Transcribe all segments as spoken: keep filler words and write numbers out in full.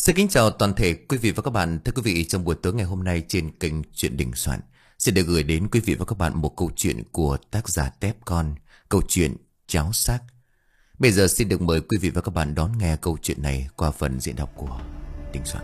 Xin kính chào toàn thể quý vị và các bạn. Thưa quý vị, trong buổi tối ngày hôm nay trên kênh Chuyện Đình Soạn sẽ được gửi đến quý vị và các bạn một câu chuyện của tác giả Tép Con, câu chuyện Cháo Xác. Bây giờ xin được mời quý vị và các bạn đón nghe câu chuyện này qua phần diễn đọc của Đình Soạn.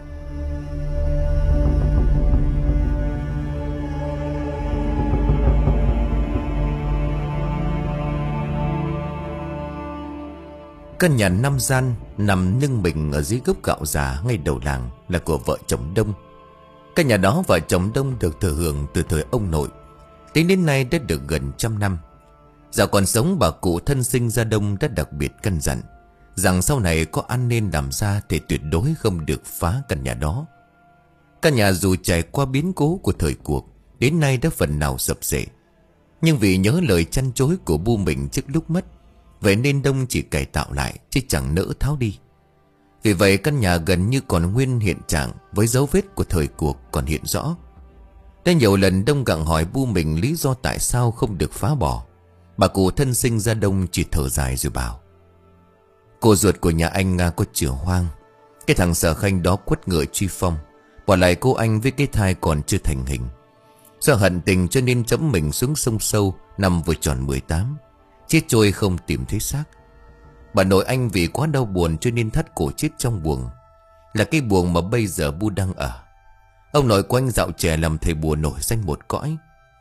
Căn nhà năm gian nằm nâng mình ở dưới gốc gạo già ngay đầu làng là của vợ chồng Đông. Căn nhà đó vợ chồng Đông được thừa hưởng từ thời ông nội, tính đến nay đã được gần trăm năm. Dạo còn sống, bà cụ thân sinh Gia Đông đã đặc biệt căn dặn rằng sau này có ăn nên làm ra thì tuyệt đối không được phá căn nhà đó. Căn nhà dù trải qua biến cố của thời cuộc, đến nay đã phần nào sập xệ, nhưng vì nhớ lời chăn chối của bu mình trước lúc mất, vậy nên Đông chỉ cải tạo lại chứ chẳng nỡ tháo đi. Vì vậy căn nhà gần như còn nguyên hiện trạng, với dấu vết của thời cuộc còn hiện rõ. Đã nhiều lần Đông gặng hỏi bu mình lý do tại sao không được phá bỏ. Bà cụ thân sinh Gia Đông chỉ thở dài rồi bảo: cô ruột của nhà anh Nga có chửa hoang. Cái thằng Sở Khanh đó quất ngựa truy phong, bỏ lại cô anh với cái thai còn chưa thành hình. Do hận tình cho nên chấm mình xuống sông sâu năm vừa tròn mười tám, chết trôi không tìm thấy xác. Bà nội anh vì quá đau buồn cho nên thắt cổ chết trong buồng, là cái buồng mà bây giờ bu đang ở. Ông nội của anh dạo trẻ làm thầy bùa nổi danh một cõi,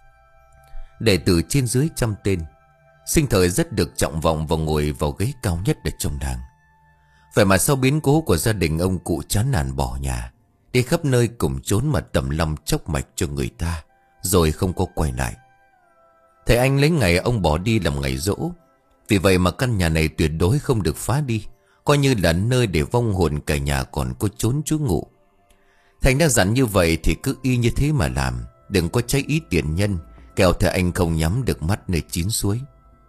đệ tử trên dưới trăm tên, sinh thời rất được trọng vọng và ngồi vào ghế cao nhất ở trong làng. Vậy mà sau biến cố của gia đình, ông cụ chán nản bỏ nhà, đi khắp nơi cùng trốn mà tầm lòng chốc mạch cho người ta, rồi không có quay lại. Thầy anh lấy ngày ông bỏ đi làm ngày giỗ. Vì vậy mà căn nhà này tuyệt đối không được phá đi, coi như là nơi để vong hồn cả nhà còn có trốn trú ngụ. Thành đã dặn như vậy thì cứ y như thế mà làm, đừng có cháy ý tiền nhân, kẻo thầy anh không nhắm được mắt nơi chín suối.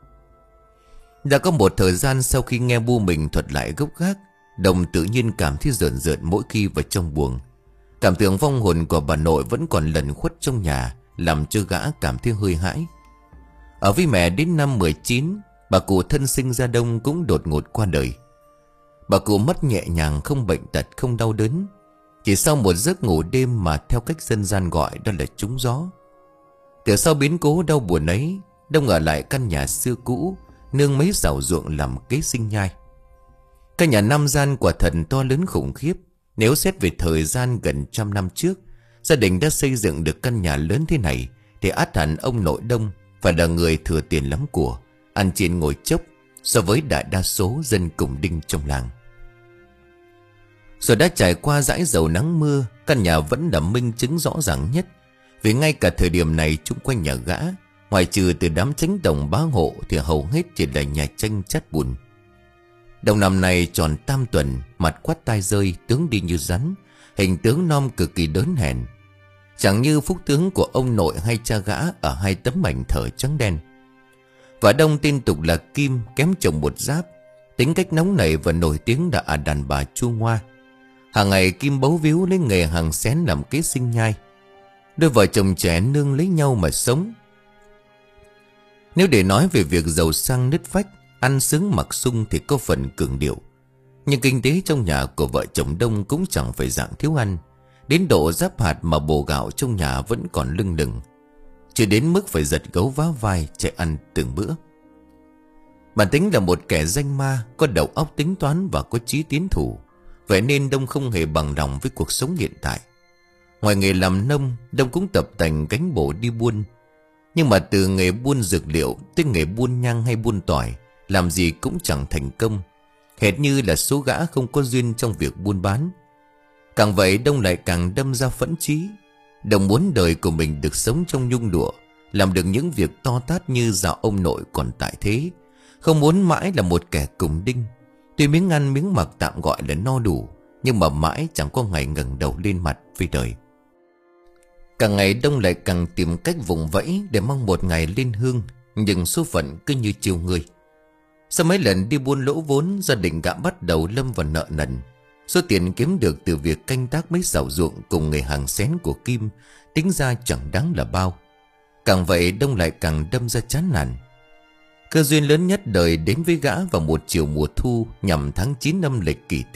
Đã có một thời gian sau khi nghe bu mình thuật lại gốc gác, Đồng tự nhiên cảm thấy rợn rợn mỗi khi vào trong buồng. Cảm tưởng vong hồn của bà nội vẫn còn lẩn khuất trong nhà, làm cho gã cảm thấy hơi hãi. Ở với mẹ đến năm mười chín, bà cụ thân sinh Gia Đông cũng đột ngột qua đời. Bà cụ mất nhẹ nhàng, không bệnh tật, không đau đớn, chỉ sau một giấc ngủ đêm mà theo cách dân gian gọi đó là trúng gió. Từ sau biến cố đau buồn ấy, Đông ở lại căn nhà xưa cũ, nương mấy rào ruộng làm kế sinh nhai. Căn nhà năm gian quả thật to lớn khủng khiếp. Nếu xét về thời gian gần trăm năm trước, gia đình đã xây dựng được căn nhà lớn thế này, thì ắt hẳn ông nội Đông phải là người thừa tiền lắm của, ăn trên ngồi chốc so với đại đa số dân cùng đinh trong làng. Rồi đã trải qua dãi dầu nắng mưa, căn nhà vẫn là minh chứng rõ ràng nhất. Vì ngay cả thời điểm này, chung quanh nhà gã, ngoài trừ từ đám tránh đồng bá hộ, thì hầu hết chỉ là nhà tranh chát bùn. Đồng năm này tròn tam tuần, mặt quát tai rơi, tướng đi như rắn, hình tướng non cực kỳ đớn hèn, chẳng như phúc tướng của ông nội hay cha gã ở hai tấm ảnh thờ trắng đen. Và Đông tên tục là Kim, kém chồng một giáp, tính cách nóng nảy và nổi tiếng đã à đàn bà chua ngoa. Hàng ngày Kim bấu víu lấy nghề hàng xén làm kế sinh nhai. Đôi vợ chồng trẻ nương lấy nhau mà sống. Nếu để nói về việc giàu sang nứt vách, ăn sướng mặc sung thì có phần cường điệu, nhưng kinh tế trong nhà của vợ chồng Đông cũng chẳng phải dạng thiếu ăn, đến độ giáp hạt mà bồ gạo trong nhà vẫn còn lưng lừng, chưa đến mức phải giật gấu vá vai chạy ăn từng bữa. Bản tính là một kẻ danh ma, có đầu óc tính toán và có chí tiến thủ. Vậy nên Đông không hề bằng lòng với cuộc sống hiện tại. Ngoài nghề làm nông, Đông cũng tập tành gánh bổ đi buôn. Nhưng mà từ nghề buôn dược liệu tới nghề buôn nhang hay buôn tỏi, làm gì cũng chẳng thành công, hệt như là số gã không có duyên trong việc buôn bán. Càng vậy Đông lại càng đâm ra phẫn chí. Đông muốn đời của mình được sống trong nhung lụa, làm được những việc to tát như dạo ông nội còn tại thế. Không muốn mãi là một kẻ cùng đinh, tuy miếng ăn miếng mặc tạm gọi là no đủ, nhưng mà mãi chẳng có ngày ngẩng đầu lên mặt với đời. Càng ngày Đông lại càng tìm cách vùng vẫy để mong một ngày lên hương, nhưng số phận cứ như chiều người. Sau mấy lần đi buôn lỗ vốn, gia đình gã bắt đầu lâm vào nợ nần. Số tiền kiếm được từ việc canh tác mấy xào ruộng cùng nghề hàng xén của Kim tính ra chẳng đáng là bao. Càng vậy Đông lại càng đâm ra chán nản. Cơ duyên lớn nhất đời đến với gã vào một chiều mùa thu nhằm tháng chín âm lịch Kỷ Tỵ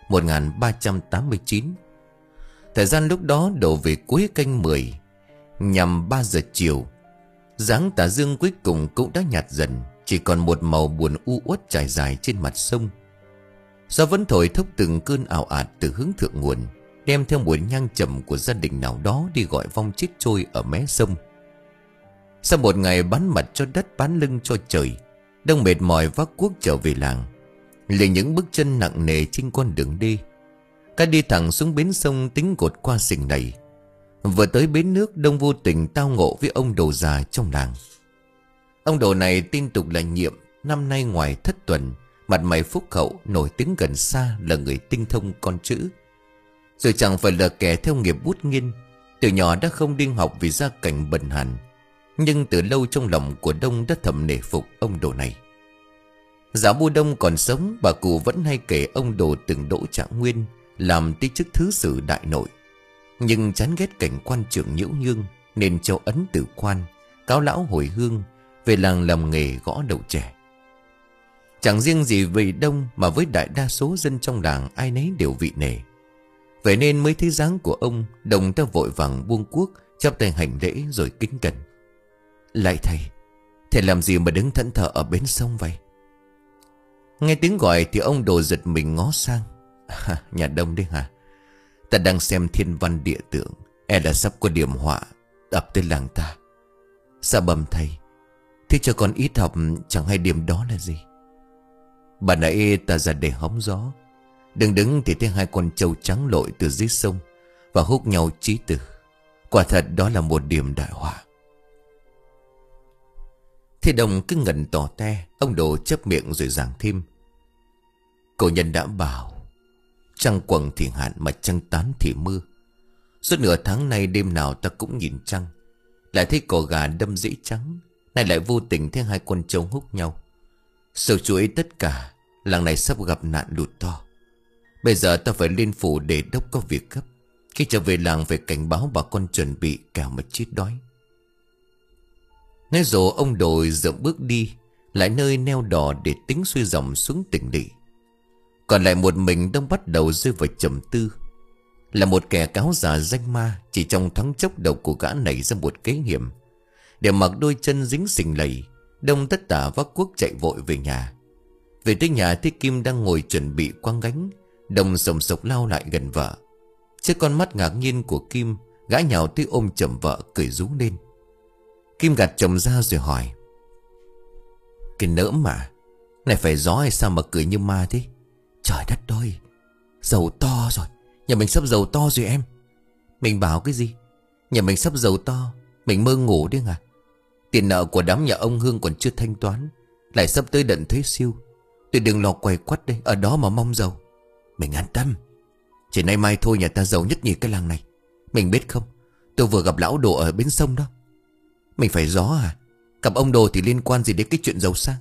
một nghìn ba trăm tám mươi chín. Thời gian lúc đó đổ về cuối canh mười, nhằm ba giờ chiều. Dáng tà dương cuối cùng cũng đã nhạt dần, chỉ còn một màu buồn u uất trải dài trên mặt sông. Gió vẫn thổi thốc từng cơn ào ạt từ hướng thượng nguồn, đem theo mùi nhang trầm của gia đình nào đó đi gọi vong chết trôi ở mé sông. Sau một ngày bán mặt cho đất bán lưng cho trời, Đông mệt mỏi vác cuốc trở về làng, liền những bước chân nặng nề trên con đường đi. Cả đi thẳng xuống bến sông tính cột qua sình này. Vừa tới bến nước, Đông vô tình tao ngộ với ông đồ già trong làng. Ông đồ này tin tục là Nhiệm, năm nay ngoài thất tuần, mặt mày phúc hậu, nổi tiếng gần xa là người tinh thông con chữ. Rồi chẳng phải là kẻ theo nghiệp bút nghiên, từ nhỏ đã không đi học vì gia cảnh bần hàn. Nhưng từ lâu trong lòng của Đông đã thầm nể phục ông đồ này. Dạo Bu Đông còn sống, bà cụ vẫn hay kể ông đồ từng đỗ trạng nguyên, làm tí chức thứ sử đại nội. Nhưng chán ghét cảnh quan trưởng nhiễu nhương, nên cho ấn tử quan, cáo lão hồi hương, về làng làm nghề gõ đầu trẻ. Chẳng riêng gì vì Đông mà với đại đa số dân trong làng ai nấy đều vị nể. Vậy nên mới thấy dáng của ông, Đồng ta vội vàng buông cuốc, chắp tay hành lễ rồi kính cẩn. Lạy thầy, thầy làm gì mà đứng thẫn thờ ở bến sông vậy? Nghe tiếng gọi thì ông đồ giật mình ngó sang. À, nhà Đông đấy hả? Ta đang xem thiên văn địa tượng, e là sắp có điểm họa ập tới làng ta. Sao bẩm thầy, thế cho con ít học chẳng hay điểm đó là gì? Bà nãy ta ra để hóng gió, đừng đứng thì thấy hai con trâu trắng lội từ dưới sông và hút nhau chí tử. Quả thật đó là một điểm đại họa. Thế Đồng cứ ngẩn tỏ te. Ông đồ chép miệng rồi giảng thêm. Cổ nhân đã bảo, trăng quầng thì hạn mà trăng tán thì mưa. Suốt nửa tháng nay đêm nào ta cũng nhìn trăng, lại thấy cỏ gà đâm rễ trắng, nay lại vô tình thấy hai con trâu hút nhau. Sâu chuỗi tất cả, làng này sắp gặp nạn lụt to. Bây giờ ta phải lên phủ để đốc có việc gấp. Khi trở về làng phải cảnh báo bà con chuẩn bị, kẻo mà chết đói. Nghe rồi ông đồ dậm bước đi lại nơi neo đò để tính xuôi dòng xuống tỉnh lỵ. Còn lại một mình Đông bắt đầu rơi vào trầm tư. Là một kẻ cáo già danh ma, chỉ trong thoáng chốc đầu của gã nảy ra một kế hiểm. Để mặc đôi chân dính sình lầy, Đông tất tả vác cuốc chạy vội về nhà. Về tới nhà thấy Kim đang ngồi chuẩn bị quăng gánh. Đông sồng sộc lao lại gần vợ. Trước con mắt ngạc nhiên của Kim, gã nhào tới ôm chầm vợ cười rú lên. Kim gạt chồng ra rồi hỏi. Cái nỡ mà, này phải gió hay sao mà cười như ma thế? Trời đất ơi, giàu to rồi, nhà mình sắp giàu to rồi em. Mình bảo cái gì? Nhà mình sắp giàu to, mình mơ ngủ đấy à? Tiền nợ của đám nhà ông Hương còn chưa thanh toán, lại sắp tới đợt thuế siêu. Tôi đừng lo quay quắt đây, ở đó mà mong giàu. Mình an tâm, chỉ nay mai thôi nhà ta giàu nhất nhì cái làng này. Mình biết không, tôi vừa gặp lão đồ ở bến sông đó. Mình phải gió à? Gặp ông đồ thì liên quan gì đến cái chuyện giàu sang?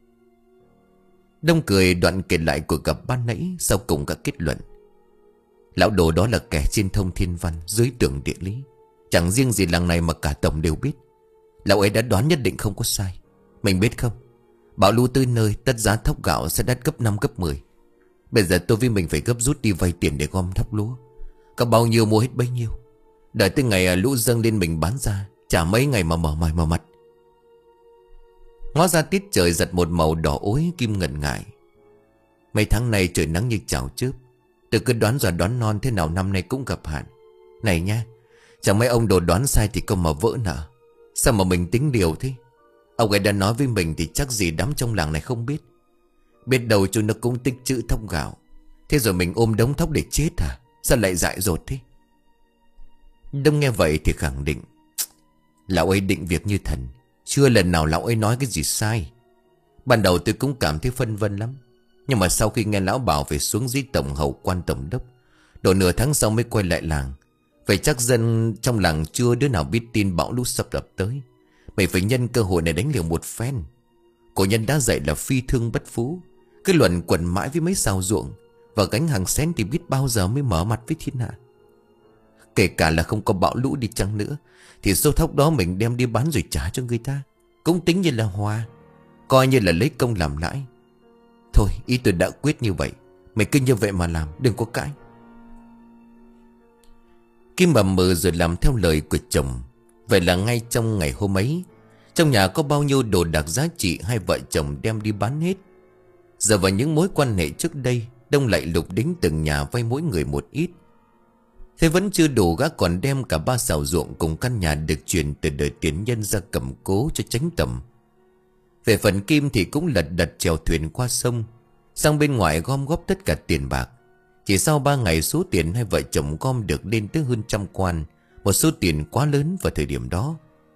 Đông cười đoạn kể lại cuộc gặp ban nãy, sau cùng cả kết luận. Lão đồ đó là kẻ trên thông thiên văn, dưới tường địa lý. Chẳng riêng gì làng này mà cả tổng đều biết. Lão ấy đã đoán nhất định không có sai. Mình biết không, bão lũ tới nơi tất giá thóc gạo sẽ đắt gấp năm gấp mười. Bây giờ tôi với mình phải gấp rút đi vay tiền để gom thóc lúa. Có bao nhiêu mua hết bấy nhiêu. Đợi tới ngày lũ dâng lên mình bán ra, chả mấy ngày mà mở mày mở mặt. Ngó ra tiết trời giật một màu đỏ ối. Kim ngần ngại. Mấy tháng này trời nắng như chảo chớp. Tôi cứ đoán rồi đoán non thế nào năm nay cũng gặp hạn. Này nha, chẳng mấy ông đồ đoán sai thì không mà vỡ nợ. Sao mà mình tính điều thế? Ông ấy đã nói với mình thì chắc gì đám trong làng này không biết. Biết đâu chúng nó cũng tích trữ thóc gạo. Thế rồi mình ôm đống thóc để chết à? Sao lại dại dột thế? Đông nghe vậy thì khẳng định. Lão ấy định việc như thần. Chưa lần nào lão ấy nói cái gì sai. Ban đầu tôi cũng cảm thấy phân vân lắm. Nhưng mà sau khi nghe lão bảo phải xuống dưới tổng hậu quan tổng đốc, độ nửa tháng sau mới quay lại làng. Vậy chắc dân trong làng chưa đứa nào biết tin bão lũ sắp ập tới. Mày phải nhân cơ hội này đánh liều một phen. Cổ nhân đã dạy là phi thương bất phú. Cái luận quẩn mãi với mấy sao ruộng và gánh hàng xén thì biết bao giờ mới mở mặt với thiên hạ. Kể cả là không có bão lũ đi chăng nữa thì số thóc đó mình đem đi bán rồi trả cho người ta, cũng tính như là hòa, coi như là lấy công làm lãi. Thôi ý tôi đã quyết như vậy. Mày cứ như vậy mà làm, đừng có cãi. Kim mầm mừ rồi làm theo lời của chồng. Vậy là ngay trong ngày hôm ấy, trong nhà có bao nhiêu đồ đạc giá trị hai vợ chồng đem đi bán hết. Giờ vào những mối quan hệ trước đây, Đông lại lục đến từng nhà vay mỗi người một ít. Thế vẫn chưa đủ, gã còn đem cả ba xào ruộng cùng căn nhà được truyền từ đời tiền nhân ra cầm cố cho tránh tầm. Về phần Kim thì cũng lật đật chèo thuyền qua sông, sang bên ngoài gom góp tất cả tiền bạc. Chỉ sau ba ngày số tiền hai vợ chồng gom được lên tới hơn trăm quan, một số tiền quá lớn vào thời điểm đó.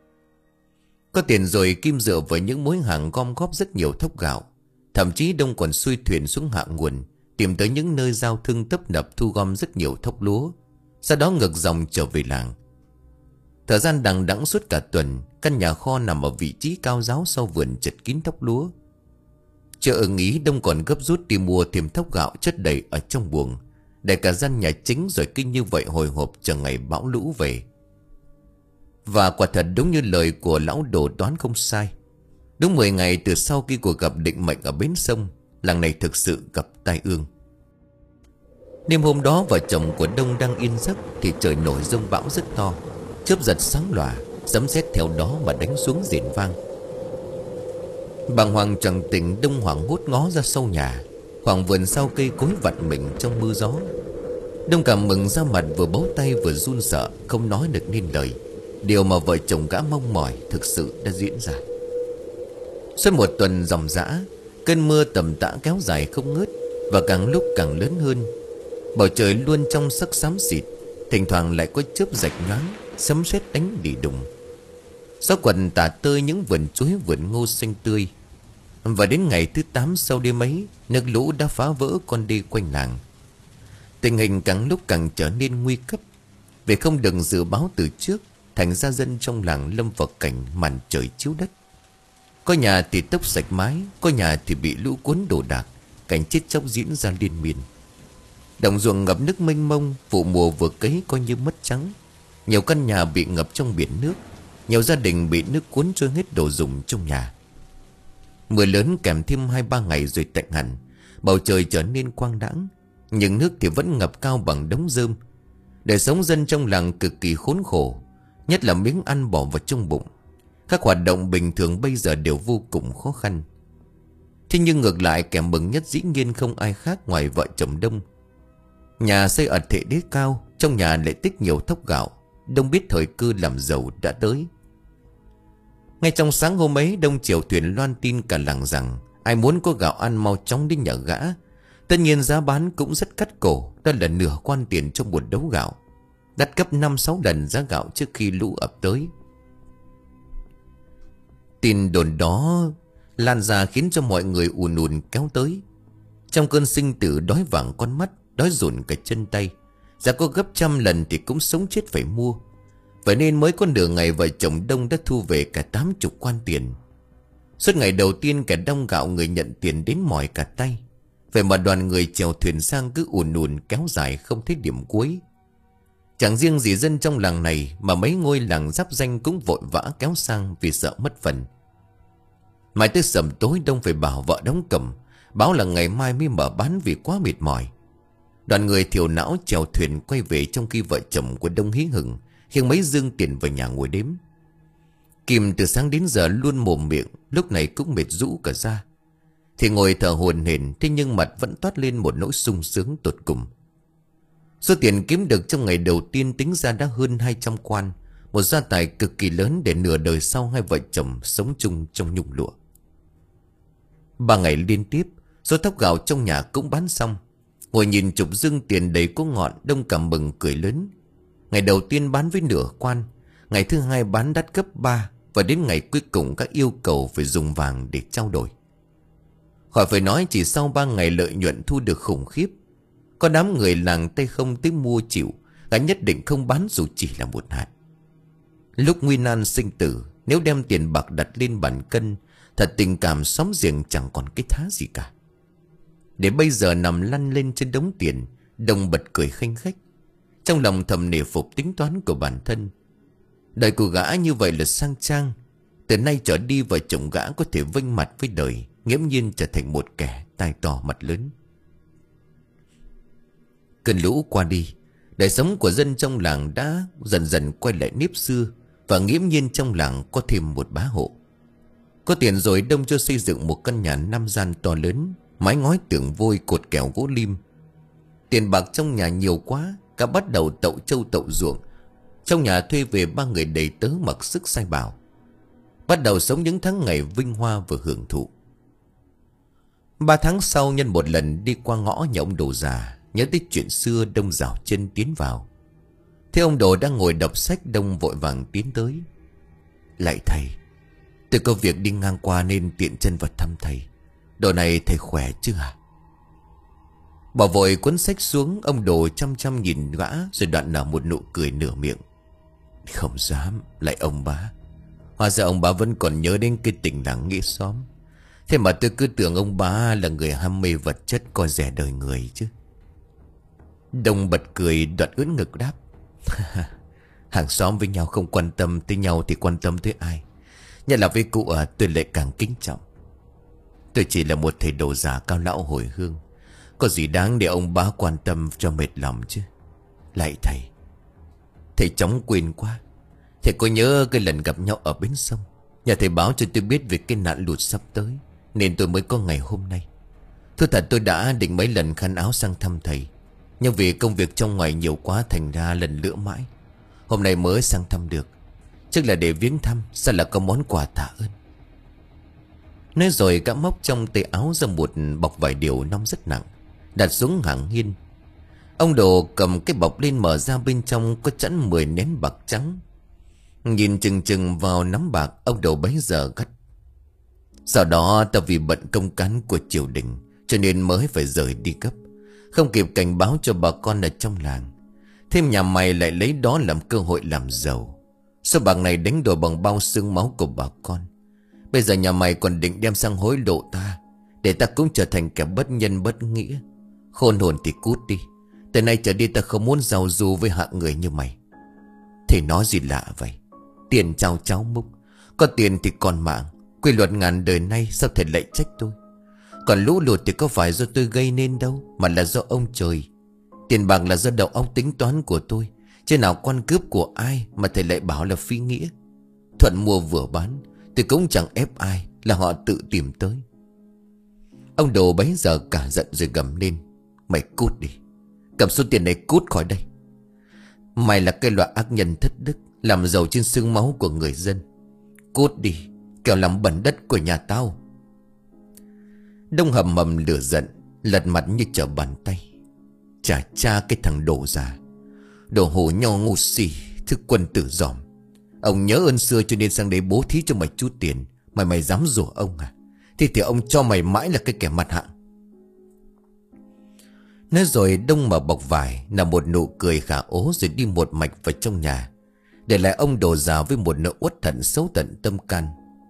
Có tiền rồi, Kim dựa vào những mối hàng gom góp rất nhiều thóc gạo. Thậm chí Đông còn xuôi thuyền xuống hạ nguồn, tìm tới những nơi giao thương tấp nập thu gom rất nhiều thóc lúa, sau đó ngược dòng trở về làng. Thời gian đằng đẵng suốt cả tuần, căn nhà kho nằm ở vị trí cao ráo sau vườn chật kín thóc lúa. Chưa ưng ý, Đông còn gấp rút đi mua thêm thóc gạo chất đầy ở trong buồng, để cả gian nhà chính, rồi kinh như vậy hồi hộp chờ ngày bão lũ về. Và quả thật đúng như lời của lão đồ đoán không sai. Đúng mười ngày từ sau khi cuộc gặp định mệnh ở bến sông, làng này thực sự gặp tai ương. Đêm hôm đó, vợ chồng của Đông đang yên giấc thì trời nổi giông bão rất to, chớp giật sáng lòa, sấm sét theo đó mà đánh xuống rền vang. Bàng hoàng chẳng tỉnh, Đông hoảng hốt ngó ra sau nhà. Khoảng vườn sau cây cối vặn mình trong mưa gió. Đông cảm mừng ra mặt, vừa bấu tay vừa run sợ, không nói được nên lời. Điều mà vợ chồng gã mong mỏi thực sự đã diễn ra. Suốt một tuần ròng rã, cơn mưa tầm tã kéo dài không ngớt, và càng lúc càng lớn hơn. Bầu trời luôn trong sắc xám xịt, thỉnh thoảng lại có chớp rạch nhoáng, sấm sét đánh đì đùng. Gió quần tả tơi những vườn chuối vườn ngô xanh tươi. Và đến ngày thứ tám sau đêm ấy, nước lũ đã phá vỡ con đê quanh làng. Tình hình càng lúc càng trở nên nguy cấp. Vì không được dự báo từ trước, thành ra dân trong làng lâm vào cảnh màn trời chiếu đất. Có nhà thì tốc sạch mái, có nhà thì bị lũ cuốn đổ đạc, cảnh chết chóc diễn ra liên miên. Đồng ruộng ngập nước mênh mông, vụ mùa vừa cấy coi như mất trắng. Nhiều căn nhà bị ngập trong biển nước, nhiều gia đình bị nước cuốn trôi hết đồ dùng trong nhà. Mưa lớn kèm thêm hai ba ngày rồi tạnh hẳn, bầu trời trở nên quang đãng, nhưng nước thì vẫn ngập cao bằng đống rơm. Đời sống dân trong làng cực kỳ khốn khổ, nhất là miếng ăn bỏ vào trong bụng. Các hoạt động bình thường bây giờ đều vô cùng khó khăn. Thế nhưng ngược lại, kẻ mừng nhất dĩ nhiên không ai khác ngoài vợ chồng Đông. Nhà xây ở thể đế cao, trong nhà lại tích nhiều thóc gạo. Đông biết thời cơ làm giàu đã tới. Ngay trong sáng hôm ấy, Đông chèo thuyền loan tin cả làng rằng ai muốn có gạo ăn mau chóng đến nhà gã. Tất nhiên giá bán cũng rất cắt cổ, đó là nửa quan tiền trong một đấu gạo, đắt gấp năm sáu lần giá gạo trước khi lũ ập tới. Tin đồn đó lan ra khiến cho mọi người ùn ùn kéo tới. Trong cơn sinh tử đói vàng con mắt, đói rụn cả chân tay, giá có gấp trăm lần thì cũng sống chết phải mua. Vậy nên mới có nửa ngày vợ chồng Đông đã thu về cả tám chục quan tiền. Suốt ngày đầu tiên kẻ đông gạo người nhận tiền đến mỏi cả tay. Vậy mà đoàn người chèo thuyền sang cứ ùn ùn kéo dài không thấy điểm cuối. Chẳng riêng gì dân trong làng này, mà mấy ngôi làng giáp danh cũng vội vã kéo sang vì sợ mất phần. Mãi tới sầm tối, Đông phải bảo vợ đóng cẩm, báo là ngày mai mới mở bán vì quá mệt mỏi. Đoàn người thiểu não chèo thuyền quay về, trong khi vợ chồng của Đông hí hửng khiêng mấy dương tiền vào nhà ngồi đếm. Kim từ sáng đến giờ luôn mồm miệng, lúc này cũng mệt rũ cả ra. Thì ngồi thở hổn hển, thế nhưng mặt vẫn toát lên một nỗi sung sướng tột cùng. Số tiền kiếm được trong ngày đầu tiên tính ra đã hơn hai trăm quan, một gia tài cực kỳ lớn để nửa đời sau hai vợ chồng sống chung trong nhung lụa. Ba ngày liên tiếp, số thóc gạo trong nhà cũng bán xong. Ngồi nhìn chục dương tiền đầy có ngọn, Đông cảm mừng cười lớn. Ngày đầu tiên bán với nửa quan, ngày thứ hai bán đắt gấp ba, và đến ngày cuối cùng các yêu cầu phải dùng vàng để trao đổi. Khỏi phải nói, chỉ sau ba ngày lợi nhuận thu được khủng khiếp. Có đám người làng tay không tới mua chịu, gã nhất định không bán dù chỉ là một hạt. Lúc nguy nan sinh tử, nếu đem tiền bạc đặt lên bàn cân, thật tình cảm xóm giềng chẳng còn cái thá gì cả. Để bây giờ nằm lăn lên trên đống tiền, Đông bật cười khanh khách, trong lòng thầm nể phục tính toán của bản thân. Đời của gã như vậy là sang trang. Từ nay trở đi, vợ chồng gã có thể vênh mặt với đời, nghiễm nhiên trở thành một kẻ tai to mặt lớn. Cơn lũ qua đi, đời sống của dân trong làng đã dần dần quay lại nếp xưa. Và nghiễm nhiên trong làng có thêm một bá hộ. Có tiền rồi Đông cho xây dựng một căn nhà năm gian to lớn, mái ngói tường vôi, cột kèo gỗ lim. Tiền bạc trong nhà nhiều quá, cả bắt đầu tậu trâu tậu ruộng. Trong nhà thuê về ba người đầy tớ mặc sức sai bảo, bắt đầu sống những tháng ngày vinh hoa và hưởng thụ. Ba tháng sau, nhân một lần đi qua ngõ nhà ông Đồ già, nhớ tới chuyện xưa, Đông rảo chân tiến vào. Thế ông Đồ đang ngồi đọc sách, Đông vội vàng tiến tới. Lạy thầy, tôi có việc đi ngang qua nên tiện chân vào thăm thầy. Đồ này thầy khỏe chứ à? Bỏ vội cuốn sách xuống, ông Đồ chăm chăm nhìn gã rồi đoạn nở một nụ cười nửa miệng. Không dám, lại ông bá. Hóa ra ông bá vẫn còn nhớ đến cái tình làng nghĩa xóm. Thế mà tôi cứ tưởng ông bá là người ham mê vật chất, coi rẻ đời người chứ. Đông bật cười, đoạn ưỡn ngực đáp. Hàng xóm với nhau không quan tâm tới nhau thì quan tâm tới ai? Nhất là với cụ à, tôi lại càng kính trọng. Tôi chỉ là một thầy đồ già cao lão hồi hương, có gì đáng để ông bá quan tâm cho mệt lòng chứ. Lạy thầy, thầy chóng quên quá. Thầy có nhớ cái lần gặp nhau ở bến sông, nhà thầy báo cho tôi biết về cái nạn lụt sắp tới, nên tôi mới có ngày hôm nay. Thưa thật, tôi đã định mấy lần khăn áo sang thăm thầy, nhưng vì công việc trong ngoài nhiều quá thành ra lần lữa mãi. Hôm nay mới sang thăm được, chắc là để viếng thăm, sao là có món quà tạ ơn. Nói rồi gã móc trong tay áo ra một bọc vải điều nong rất nặng, đặt xuống hàng hiên. Ông Đồ cầm cái bọc lên, mở ra, bên trong có chẵn mười nén bạc trắng. Nhìn chừng chừng vào nắm bạc, ông Đồ bấy giờ gắt. Sau đó tao vì bận công cán của triều đình cho nên mới phải rời đi gấp, không kịp cảnh báo cho bà con ở trong làng. Thêm nhà mày lại lấy đó làm cơ hội làm giàu. Số bạc này đánh đổi bằng bao xương máu của bà con. Bây giờ nhà mày còn định đem sang hối lộ ta, để ta cũng trở thành kẻ bất nhân bất nghĩa. Khôn hồn thì cút đi. Từ nay trở đi ta không muốn giàu dù với hạng người như mày. Thầy nói gì lạ vậy? Tiền trao cháo múc, có tiền thì còn mạng. Quy luật ngàn đời nay sao thầy lại trách tôi? Còn lũ lụt thì có phải do tôi gây nên đâu, mà là do ông trời. Tiền bạc là do đầu óc tính toán của tôi, chứ nào quan cướp của ai mà thầy lại bảo là phi nghĩa. Thuận mua vừa bán, tôi cũng chẳng ép ai, là họ tự tìm tới. Ông Đồ bấy giờ cả giận rồi gầm lên. Mày cút đi, cầm số tiền này cút khỏi đây. Mày là cái loại ác nhân thất đức, làm giàu trên xương máu của người dân. Cút đi, kẻo làm bẩn đất của nhà tao. Đông hầm mầm lửa giận, lật mặt như trở bàn tay. Chà cha cái thằng đồ già, đồ hổ nho ngu xì, thức quân tử giòm. Ông nhớ ơn xưa cho nên sang đây bố thí cho mày chút tiền. Mày mày dám rủa ông à? Thì thì ông cho mày mãi là cái kẻ mặt hạng. Nói rồi Đông mở bọc vải, là một nụ cười khả ố, rồi đi một mạch vào trong nhà, để lại ông đồ già với một nỗi uất hận xấu tận tâm can.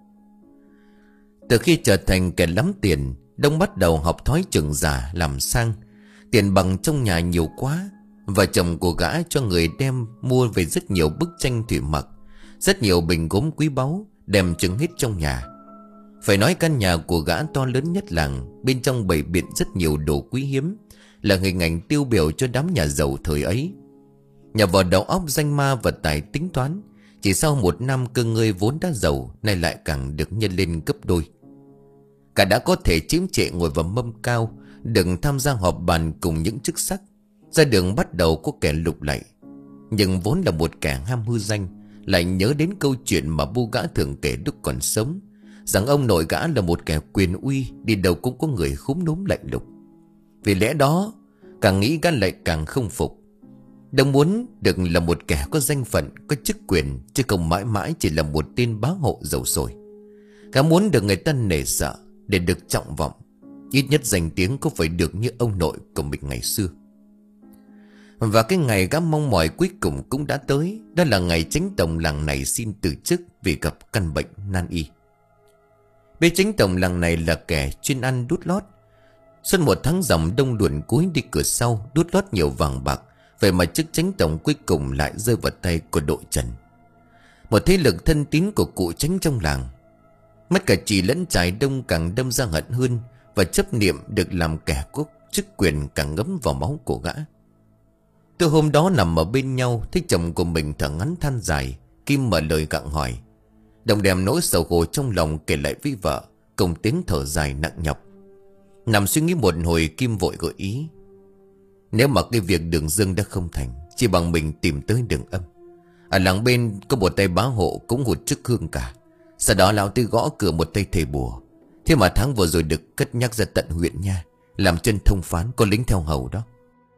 Từ khi trở thành kẻ lắm tiền, Đông bắt đầu học thói chừng giả làm sang. Tiền bằng trong nhà nhiều quá, vợ chồng của gã cho người đem mua về rất nhiều bức tranh thủy mặc, rất nhiều bình gốm quý báu, đem trưng hết trong nhà. Phải nói căn nhà của gã to lớn nhất làng, bên trong bày biện rất nhiều đồ quý hiếm, là hình ảnh tiêu biểu cho đám nhà giàu thời ấy. Nhờ vào đầu óc danh ma và tài tính toán, chỉ sau một năm cơ ngơi vốn đã giàu nay lại càng được nhân lên gấp đôi. Cả đã có thể chiếm trệ ngồi vào mâm cao, đừng tham gia họp bàn cùng những chức sắc. Ra đường bắt đầu có kẻ lục lạy, nhưng vốn là một kẻ ham hư danh, lại nhớ đến câu chuyện mà bu gã thường kể lúc còn sống, rằng ông nội gã là một kẻ quyền uy, đi đâu cũng có người khúm núm lạnh lùng. Vì lẽ đó càng nghĩ gã lại càng không phục. Đông muốn được là một kẻ có danh phận, có chức quyền, chứ không mãi mãi chỉ là một tên bá hộ giàu sổi. Gã muốn được người ta nể sợ, để được trọng vọng, ít nhất danh tiếng có phải được như ông nội của mình ngày xưa. Và cái ngày gã mong mỏi cuối cùng cũng đã tới. Đó là ngày chánh tổng làng này xin từ chức vì gặp căn bệnh nan y. Bên chánh tổng làng này là kẻ chuyên ăn đút lót. Suốt một tháng ròng Đông luồn cúi đi cửa sau đút lót nhiều vàng bạc, vậy mà chức chánh tổng cuối cùng lại rơi vào tay của đội Trần, một thế lực thân tín của cụ chánh trong làng. Mất cả chị lẫn trải, Đông càng đâm ra hận hơn, và chấp niệm được làm kẻ có chức quyền càng ngấm vào máu của gã. Từ hôm đó nằm ở bên nhau, thấy chồng của mình thở ngắn than dài, Kim mở lời gặng hỏi. Đồng đem nỗi sầu khổ trong lòng kể lại với vợ, cùng tiếng thở dài nặng nhọc. Nằm suy nghĩ một hồi, Kim vội gợi ý. Nếu mà cái việc đường dương đã không thành, chỉ bằng mình tìm tới đường âm. Ở làng bên có một tay bá hộ cũng hụt chức hương cả. Sau đó lão tư gõ cửa một tay thầy bùa. Thế mà tháng vừa rồi được cất nhắc ra tận huyện nha, làm chân thông phán, có lính theo hầu đó.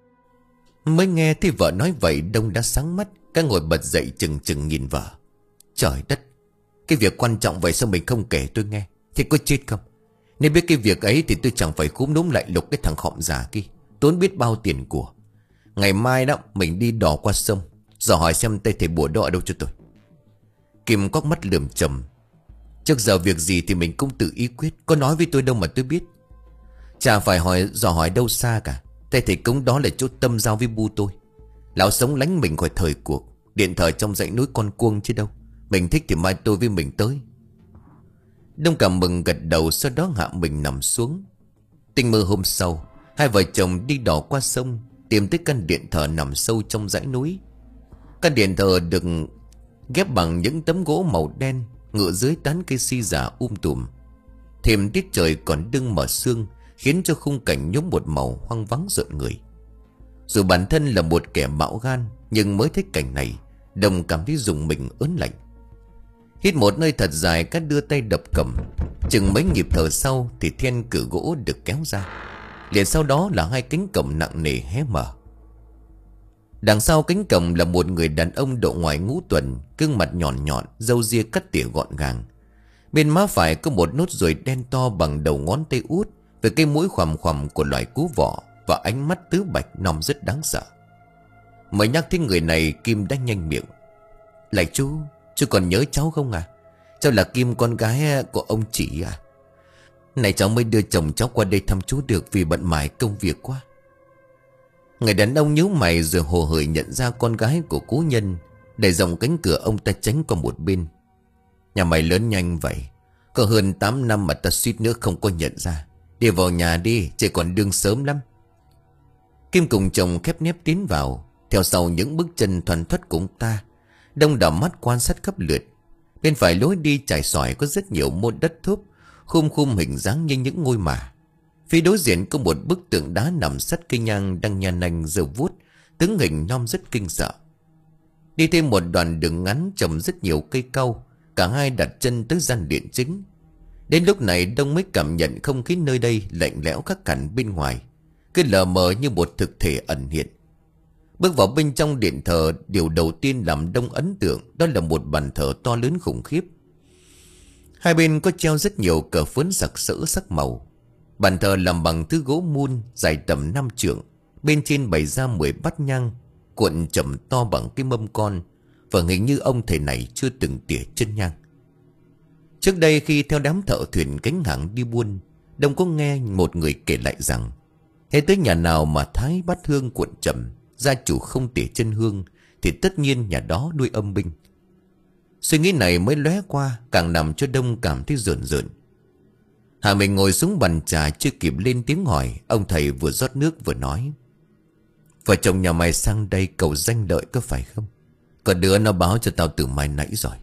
Mới nghe thì vợ nói vậy, Đông đã sáng mắt. Cả ngồi bật dậy chừng chừng nhìn vợ. Trời đất, cái việc quan trọng vậy sao mình không kể tôi nghe? Thì có chết không? Nếu biết cái việc ấy thì tôi chẳng phải cúm núm lại lục cái thằng khọm già kia, tốn biết bao tiền của. Ngày mai đó mình đi đò qua sông, dò hỏi xem tay thầy bùa đó ở đâu cho tôi. Kim cóc mắt lườm chầm. Trước giờ việc gì thì mình cũng tự ý quyết, có nói với tôi đâu mà tôi biết. Chả phải hỏi dò hỏi đâu xa cả. Tay thầy cúng đó là chỗ tâm giao với bu tôi. Lão sống lánh mình khỏi thời cuộc, điện thờ trong dãy núi con cuông chứ đâu. Mình thích thì mai tôi với mình tới. Đông cảm mừng gật đầu, sau đó hạ mình nằm xuống. Tinh mơ hôm sau, hai vợ chồng đi đò qua sông, tìm tới căn điện thờ nằm sâu trong dãy núi. Căn điện thờ được ghép bằng những tấm gỗ màu đen, ngựa dưới tán cây si già um tùm. Thêm tiết trời còn đưng mở sương, khiến cho khung cảnh nhốm một màu hoang vắng rợn người. Dù bản thân là một kẻ bạo gan, nhưng mới thấy cảnh này, Đông cảm thấy rùng mình ớn lạnh. Hít một hơi thật dài, các đưa tay đập cầm. Chừng mấy nhịp thở sau thì then cửa gỗ được kéo ra. Liền sau đó là hai cánh cổng nặng nề hé mở. Đằng sau cánh cổng là một người đàn ông độ ngoài ngũ tuần, gương mặt nhọn nhọn, râu ria cắt tỉa gọn gàng. Bên má phải có một nốt ruồi đen to bằng đầu ngón tay út, với cái mũi khoằm khoằm của loài cú vọ và ánh mắt tứ bạch nòng rất đáng sợ. Mới nhắc tới người này, Kim đã nhanh miệng. Lại chú, chú còn nhớ cháu không à? Cháu là Kim, con gái của ông chị à? Này cháu mới đưa chồng cháu qua đây thăm chú được vì bận mải công việc quá. Người đàn ông nhíu mày rồi hồ hởi nhận ra con gái của cố nhân. Đẩy rộng cánh cửa, ông ta tránh qua một bên. Nhà mày lớn nhanh vậy, có hơn tám năm mà ta suýt nữa không có nhận ra. Đi vào nhà đi, trời còn đương sớm lắm. Kim cùng chồng khép nép tiến vào. Theo sau những bước chân thoăn thoắt của ông ta, Đông đảo mắt quan sát khắp lượt. Bên phải lối đi trải xoài có rất nhiều môn đất thúp, khum khum hình dáng như những ngôi mả. Phía đối diện có một bức tượng đá nằm sát cây nhang đang nhăn nanh rêu vuốt, tướng hình non rất kinh sợ. Đi thêm một đoạn đường ngắn trồng rất nhiều cây cau, cả hai đặt chân tới gian điện chính. Đến lúc này Đông mới cảm nhận không khí nơi đây lạnh lẽo khác hẳn bên ngoài, cứ lờ mờ như một thực thể ẩn hiện. Bước vào bên trong điện thờ, điều đầu tiên làm Đông ấn tượng đó là một bàn thờ to lớn khủng khiếp. Hai bên có treo rất nhiều cờ phấn sặc sỡ sắc màu. Bàn thờ làm bằng thứ gỗ mun dài tầm năm trượng, bên trên bày ra mười bát nhang cuộn chầm to bằng cái mâm con, và hình như ông thầy này chưa từng tỉa chân nhang. Trước đây khi theo đám thợ thuyền gánh hàng đi buôn, Đông có nghe một người kể lại rằng hễ tới nhà nào mà thái bát hương cuộn chầm, gia chủ không tỉa chân hương thì tất nhiên nhà đó nuôi âm binh. Suy nghĩ này mới lóe qua, càng làm cho Đông cảm thấy rợn rợn. Hà mình ngồi xuống bàn trà, chưa kịp lên tiếng hỏi, ông thầy vừa rót nước vừa nói: vợ chồng nhà mày sang đây cầu danh lợi có phải không? Có đứa nó báo cho tao từ mai nãy rồi.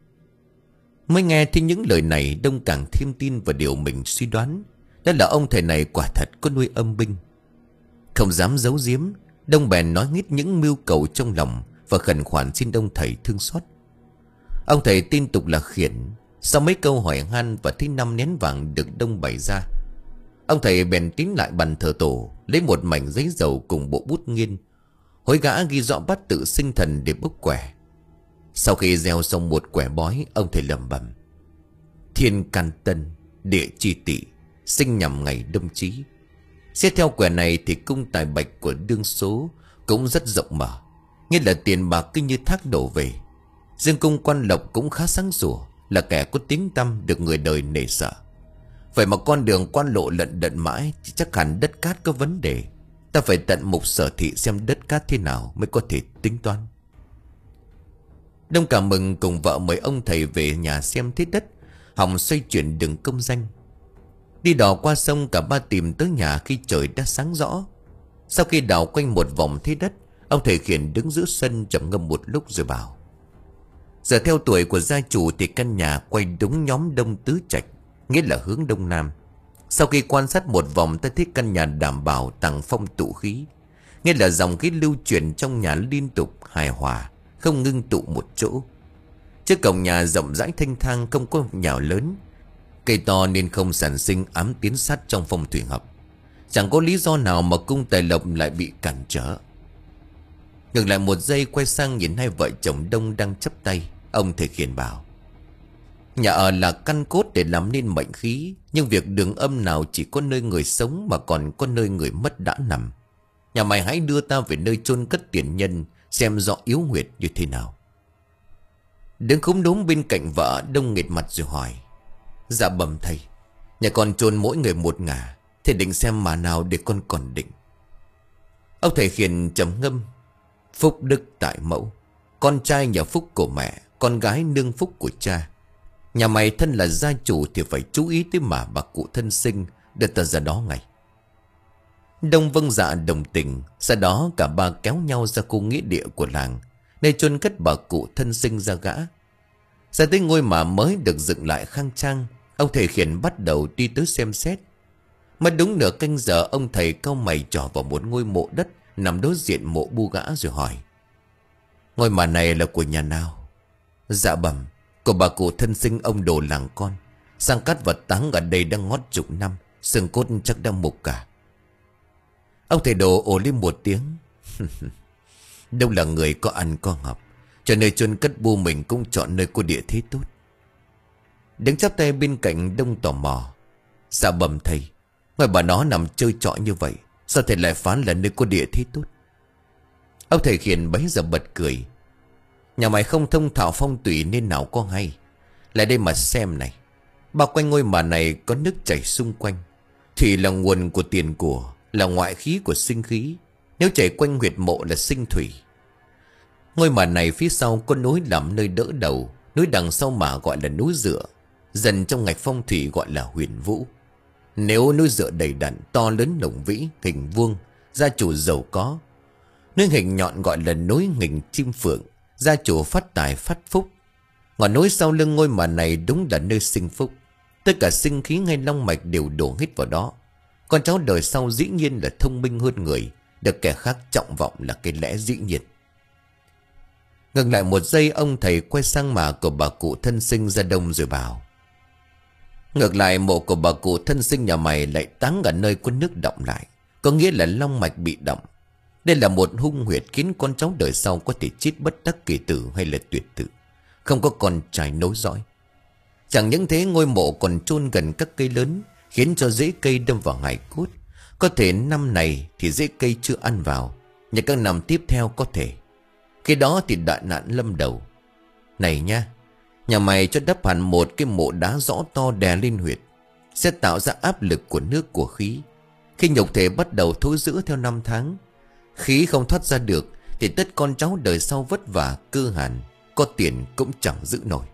Mới nghe thì những lời này, Đông càng thêm tin vào điều mình suy đoán, đó là ông thầy này quả thật có nuôi âm binh. Không dám giấu giếm, Đông bèn nói hết những mưu cầu trong lòng và khẩn khoản xin ông thầy thương xót. Ông thầy tin tục là khiển. Sau mấy câu hỏi han và thấy năm nén vàng được Đông bày ra, ông thầy bèn tiến lại bàn thờ tổ, lấy một mảnh giấy dầu cùng bộ bút nghiên, hối gã ghi rõ bát tự sinh thần để bốc quẻ. Sau khi gieo xong một quẻ bói, ông thầy lẩm bẩm: thiên can tân, địa chi tỵ, sinh nhằm ngày đông chí. Xét theo quẻ này thì cung tài bạch của đương số cũng rất rộng mở, nghĩa là tiền bạc cứ như thác đổ về. Dương cung quan lộc cũng khá sáng sủa, là kẻ có tiếng tăm được người đời nể sợ. Vậy mà con đường quan lộ lận đận mãi thì chắc hẳn đất cát có vấn đề. Ta phải tận mục sở thị xem đất cát thế nào mới có thể tính toán. Đông cảm mừng cùng vợ mời ông thầy về nhà xem thế đất, hòng xoay chuyển đường công danh. Đi đò qua sông, cả ba tìm tới nhà khi trời đã sáng rõ. Sau khi đào quanh một vòng thế đất, Ông thầy khiển đứng giữa sân trầm ngâm một lúc rồi bảo: Giờ theo tuổi của gia chủ thì căn nhà quay đúng nhóm đông tứ trạch, nghĩa là hướng đông nam. Sau khi quan sát một vòng, ta thấy căn nhà đảm bảo tàng phong tụ khí, nghĩa là dòng khí lưu chuyển trong nhà liên tục hài hòa, không ngưng tụ một chỗ. Trước cổng nhà rộng rãi thanh thang, không có nhà lớn, cây to nên không sản sinh ám tiến sát trong phong thủy học. Chẳng có lý do nào mà cung tài lộc lại bị cản trở. Ngừng lại một giây, quay sang nhìn hai vợ chồng Đông đang chắp tay. Ông thầy khiển bảo: Nhà ở là căn cốt để làm nên mệnh khí, nhưng việc đường âm nào chỉ có nơi người sống mà còn có nơi người mất đã nằm. Nhà mày hãy đưa ta về nơi chôn cất tiền nhân, xem rõ yếu huyệt như thế nào. Đứng khúm núm bên cạnh vợ, Đông nghệt mặt rồi hỏi: Dạ bẩm thầy, nhà con chôn mỗi người một ngả, thầy định xem mà nào để con còn định. Ông thầy khiển trầm ngâm: Phúc đức tại mẫu, con trai nhờ phúc của mẹ, con gái nương phúc của cha. Nhà mày thân là gia chủ thì phải chú ý tới mà bà cụ thân sinh, đưa ta ra đó ngay. Đông vâng dạ đồng tình. Sau đó cả ba kéo nhau ra khu nghĩa địa của làng, nơi chôn cất bà cụ thân sinh ra gã. Ra tới ngôi mả mới được dựng lại khang trang, ông thầy khiển bắt đầu đi tới xem xét. Mất đúng nửa canh giờ, ông thầy cau mày trỏ vào một ngôi mộ đất nằm đối diện mộ bu gã rồi hỏi: Ngôi mả này là của nhà nào? Dạ bẩm, của bà cụ thân sinh ông Đồ làng con. Sang cắt vật táng ở đây đang ngót chục năm, xương cốt chắc đang mục cả. Ông thầy Đồ ồ lên một tiếng: Đâu là người có ăn có học, cho nơi chôn cất bu mình cũng chọn nơi có địa thế tốt. Đứng chắp tay bên cạnh Đông tò mò: Dạ bẩm thầy, ngoài bà nó nằm chơi trọi như vậy, sao thầy lại phán là nơi có địa thế tốt? Ông thầy khiển bấy giờ bật cười: Nhà mày không thông thạo phong thủy nên nào có hay. Lại đây mà xem này, bao quanh ngôi mả này có nước chảy xung quanh. Thủy là nguồn của tiền của, là ngoại khí của sinh khí. Nếu chảy quanh huyệt mộ là sinh thủy. Ngôi mả này phía sau có núi làm nơi đỡ đầu, núi đằng sau mả gọi là núi dựa, dần trong ngạch phong thủy gọi là huyền vũ. Nếu núi dựa đầy đặn, to lớn lộng vĩ, hình vuông, gia chủ giàu có. Núi hình nhọn gọi là núi hình chim phượng, gia chủ phát tài phát phúc. Ngọn núi sau lưng ngôi mả này đúng là nơi sinh phúc. Tất cả sinh khí ngay long mạch đều đổ hết vào đó. Con cháu đời sau dĩ nhiên là thông minh hơn người, được kẻ khác trọng vọng là cái lẽ dĩ nhiên. Ngừng lại một giây, ông thầy quay sang mả của bà cụ thân sinh ra Đông rồi bảo: Ngược lại, mộ của bà cụ thân sinh nhà mày lại táng ở nơi có nước đọng lại, có nghĩa là long mạch bị đọng. Đây là một hung huyệt khiến con cháu đời sau có thể chết bất đắc kỳ tử hay là tuyệt tử, không có con trai nối dõi. Chẳng những thế, ngôi mộ còn chôn gần các cây lớn, khiến cho rễ cây đâm vào hài cốt. Có thể năm này thì rễ cây chưa ăn vào, nhưng các năm tiếp theo có thể. Khi đó thì đại nạn lâm đầu. Này nha, nhà mày cho đắp hẳn một cái mộ đá rõ to đè lên huyệt, sẽ tạo ra áp lực của nước của khí. Khi nhục thể bắt đầu thối rữa theo năm tháng, khí không thoát ra được, thì tất con cháu đời sau vất vả cơ hàn, có tiền cũng chẳng giữ nổi.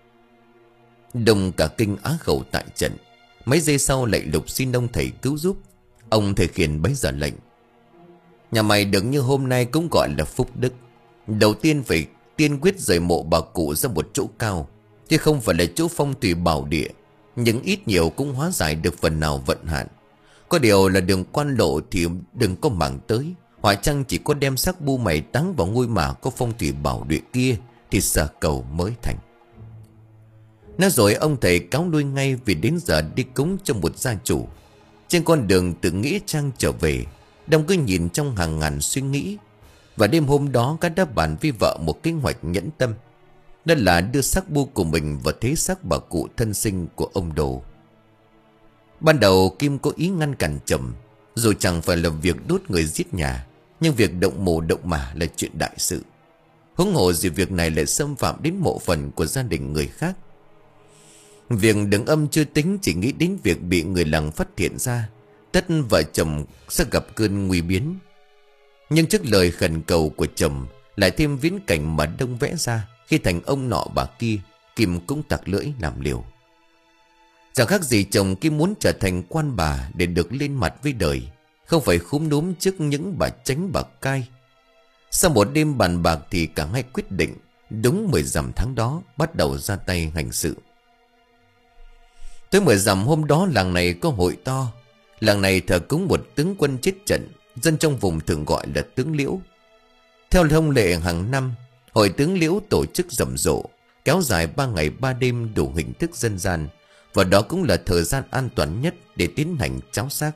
Đồng cả kinh á khẩu tại trận. Mấy giây sau lại lục xin ông thầy cứu giúp. Ông thầy khiển bấy giờ lệnh: Nhà mày được như hôm nay cũng gọi là phúc đức. Đầu tiên phải tiên quyết rời mộ bà cụ ra một chỗ cao, chứ không phải là chỗ phong thủy bảo địa. Nhưng ít nhiều cũng hóa giải được phần nào vận hạn. Có điều là đường quan lộ thì đừng có màng tới. Hóa chăng chỉ có đem xác bu mày táng vào ngôi mả có phong thủy bảo địa kia thì sở cầu mới thành. Nói rồi ông thầy cáo lui ngay, vì đến giờ đi cúng cho một gia chủ. Trên con đường từ nghĩa trang trở về, Đông cứ nhìn trong hàng ngàn suy nghĩ. Và đêm hôm đó các đã bàn với vợ một kế hoạch nhẫn tâm. Đó là đưa xác bu của mình vào thế xác bà cụ thân sinh của ông Đồ. Ban đầu Kim có ý ngăn cản chồng, dù chẳng phải là việc đốt người giết nhà, nhưng việc động mồ động mả là chuyện đại sự. Huống hồ gì việc này lại xâm phạm đến mộ phần của gia đình người khác. Việc đứng âm chưa tính, chỉ nghĩ đến việc bị người làng phát hiện ra, tất vợ chồng sẽ gặp cơn nguy biến. Nhưng trước lời khẩn cầu của chồng, lại thêm viễn cảnh mà Đông vẽ ra, khi thành ông nọ bà kia, Kim cũng tặc lưỡi làm liều. Chẳng khác gì chồng Kim muốn trở thành quan bà để được lên mặt với đời, không phải khúm núm trước những bà tránh bà cai. Sau một đêm bàn bạc thì cả hai quyết định đúng mười rằm tháng đó bắt đầu ra tay hành sự. Tới mười rằm hôm đó làng này có hội to. Làng này thờ cúng một tướng quân chết trận, dân trong vùng thường gọi là tướng Liễu. Theo thông lệ hàng năm, hội tướng Liễu tổ chức rầm rộ, kéo dài ba ngày ba đêm đủ hình thức dân gian, và đó cũng là thời gian an toàn nhất để tiến hành cháo xác.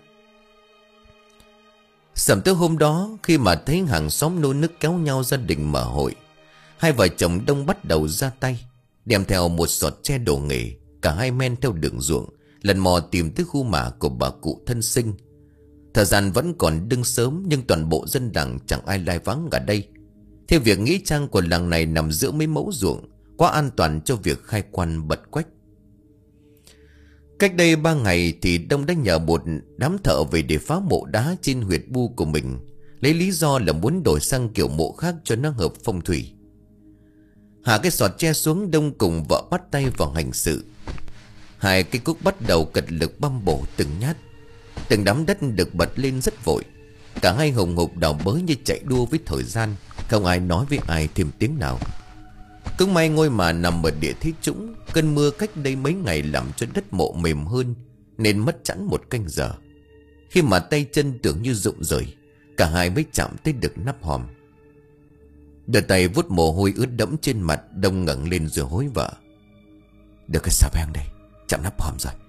Sẩm tới hôm đó, khi mà thấy hàng xóm nô nức kéo nhau gia đình mở hội, hai vợ chồng Đông bắt đầu ra tay, đem theo một sọt tre đồ nghề. Cả hai men theo đường ruộng, lần mò tìm tới khu mả của bà cụ thân sinh. Thời gian vẫn còn đương sớm, nhưng toàn bộ dân làng chẳng ai lai vắng ở đây. Theo việc nghĩa trang của làng này nằm giữa mấy mẫu ruộng, quá an toàn cho việc khai quan bật quách. Cách đây ba ngày thì Đông đã nhờ một đám thợ về để phá mộ đá trên huyệt bu của mình, lấy lý do là muốn đổi sang kiểu mộ khác cho nó hợp phong thủy. Hạ cái sọt tre xuống, Đông cùng vợ bắt tay vào hành sự. Hai cây cuốc bắt đầu cật lực băm bổ từng nhát. Từng đám đất được bật lên rất vội. Cả hai hùng hục đào bới như chạy đua với thời gian, không ai nói với ai thêm tiếng nào. Cũng may ngôi mả nằm ở địa thế trũng, cơn mưa cách đây mấy ngày làm cho đất mộ mềm hơn, nên mất chẵn một canh giờ. Khi mà tay chân tưởng như rụng rời, cả hai mới chạm tới được nắp hòm. Đưa tay vuốt mồ hôi ướt đẫm trên mặt, Đông ngẩng lên rồi hối vợ: "Được cái xà beng đây, chạm nắp hòm rồi."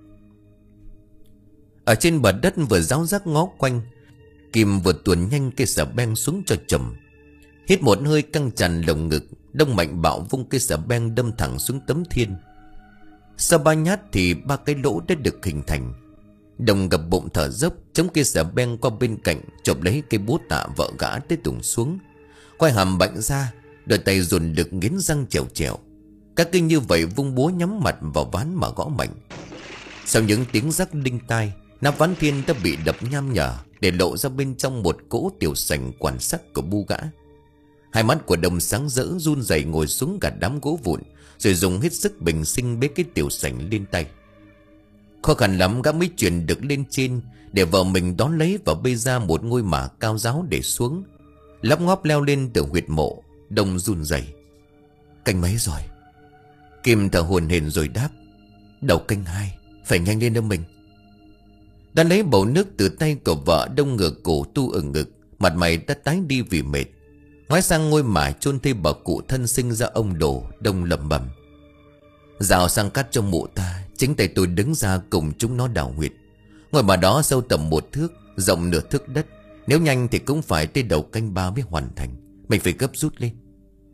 Ở trên bờ đất vừa ráo rác ngó quanh, Kim vừa tuồn nhanh cây xà beng xuống cho chồng. Hít một hơi căng tràn lồng ngực, Đông mạnh bạo vung cây xà beng đâm thẳng xuống tấm thiên. Sau ba nhát thì ba cái lỗ đã được hình thành. Đông gập bụng thở dốc, chống cây xà beng qua bên cạnh, chộp lấy cây búa tạ vợ gã tới tùng xuống, quay hàm bạnh ra, đôi tay dồn lực nghiến răng trèo trèo. Các kinh như vậy vung búa nhắm mặt vào ván mà gõ mạnh. Sau những tiếng rắc đinh tai, nắp ván thiên đã bị đập nham nhở, để lộ ra bên trong một cỗ tiểu sành quan sát của bu gã. Hai mắt của Đông sáng rỡ, run rẩy ngồi xuống gạt đám gỗ vụn, rồi dùng hết sức bình sinh bế cái tiểu sành lên tay. Khó khăn lắm gã mới chuyển được lên trên, để vợ mình đón lấy và bê ra một ngôi mả cao ráo để xuống. Lắp ngóp leo lên từ huyệt mộ. Đông run rẩy: "Canh mấy rồi?" Kim thở hổn hển rồi đáp: "Đầu canh hai, phải nhanh lên đâu mình." Đã lấy bầu nước từ tay của vợ, Đông ngửa cổ tu ở ngực, mặt mày đã tái đi vì mệt. Ngoái sang ngôi mả chôn thay bà cụ thân sinh ra ông Đồ, Đông lẩm bẩm: "Rào sang cắt cho mụ ta, chính tay tôi đứng ra cùng chúng nó đào huyệt. Ngôi mả đó sâu tầm một thước, rộng nửa thước đất. Nếu nhanh thì cũng phải tới đầu canh ba mới hoàn thành. Mình phải gấp rút lên."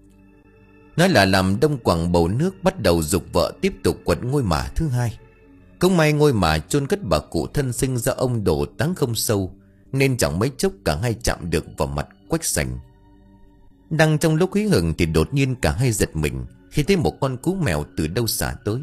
Nói là làm, Đông quẳng bầu nước, bắt đầu giục vợ tiếp tục quật ngôi mả thứ hai. Cũng may ngôi mả chôn cất bà cụ thân sinh ra ông Đồ táng không sâu, nên chẳng mấy chốc cả hai chạm được vào mặt quách sành. Đang trong lúc hí hửng thì đột nhiên cả hai giật mình khi thấy một con cú mèo từ đâu xả tới.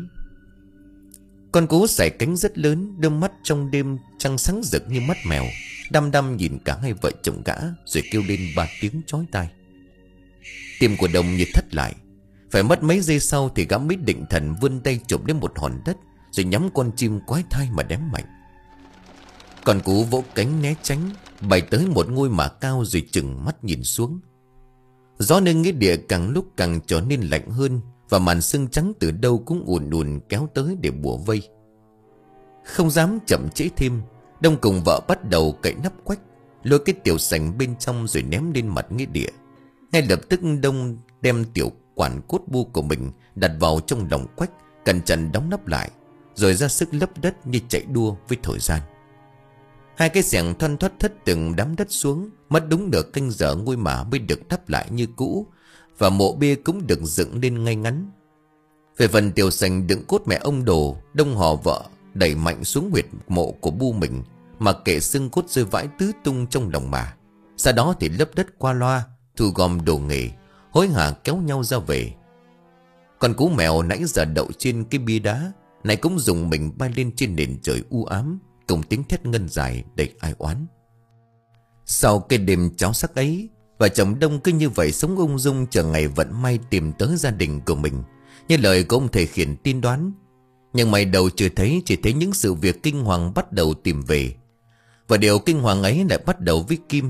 Con cú sải cánh rất lớn, đôi mắt trong đêm trăng sáng rực như mắt mèo, đăm đăm nhìn cả hai vợ chồng gã, rồi kêu lên ba tiếng chói tai. Tim của Đông như thắt lại. Phải mất mấy giây sau thì gã mới định thần vươn tay chụp lấy một hòn đất, rồi nhắm con chim quái thai mà đếm mạnh. Con cú vỗ cánh né tránh, bay tới một ngôi mả cao rồi chừng mắt nhìn xuống. Gió nơi nghĩa địa càng lúc càng trở nên lạnh hơn, và màn sương trắng từ đâu cũng ùn ùn kéo tới để bủa vây. Không dám chậm trễ thêm, Đông cùng vợ bắt đầu cậy nắp quách, lôi cái tiểu sành bên trong rồi ném lên mặt nghĩa địa. Ngay lập tức Đông đem tiểu quản cốt bu của mình đặt vào trong lòng quách, cẩn thận đóng nắp lại, rồi ra sức lấp đất như chạy đua với thời gian. Hai cái xẻng thoăn thoắt thất từng đám đất xuống, mất đúng nửa canh giờ ngôi mả mới được đắp lại như cũ, và mộ bia cũng được dựng lên ngay ngắn. Về phần tiểu sành đựng cốt mẹ ông Đồ, Đông hò vợ đẩy mạnh xuống huyệt mộ của bu mình, mà kệ xương cốt rơi vãi tứ tung trong lòng mả. Sau đó thì lấp đất qua loa, thu gom đồ nghề, hối hả kéo nhau ra về. Còn cú mèo nãy giờ đậu trên cái bia đá này cũng dùng mình bay lên trên nền trời u ám, cùng tiếng thét ngân dài đầy ai oán. Sau cái đêm cháo sắc ấy, vợ chồng Đông cứ như vậy sống ung dung chờ ngày vận may tìm tới gia đình của mình, như lời của ông thầy Khiển tiên đoán. Nhưng mày đầu chưa thấy, chỉ thấy những sự việc kinh hoàng bắt đầu tìm về. Và điều kinh hoàng ấy lại bắt đầu với Kim.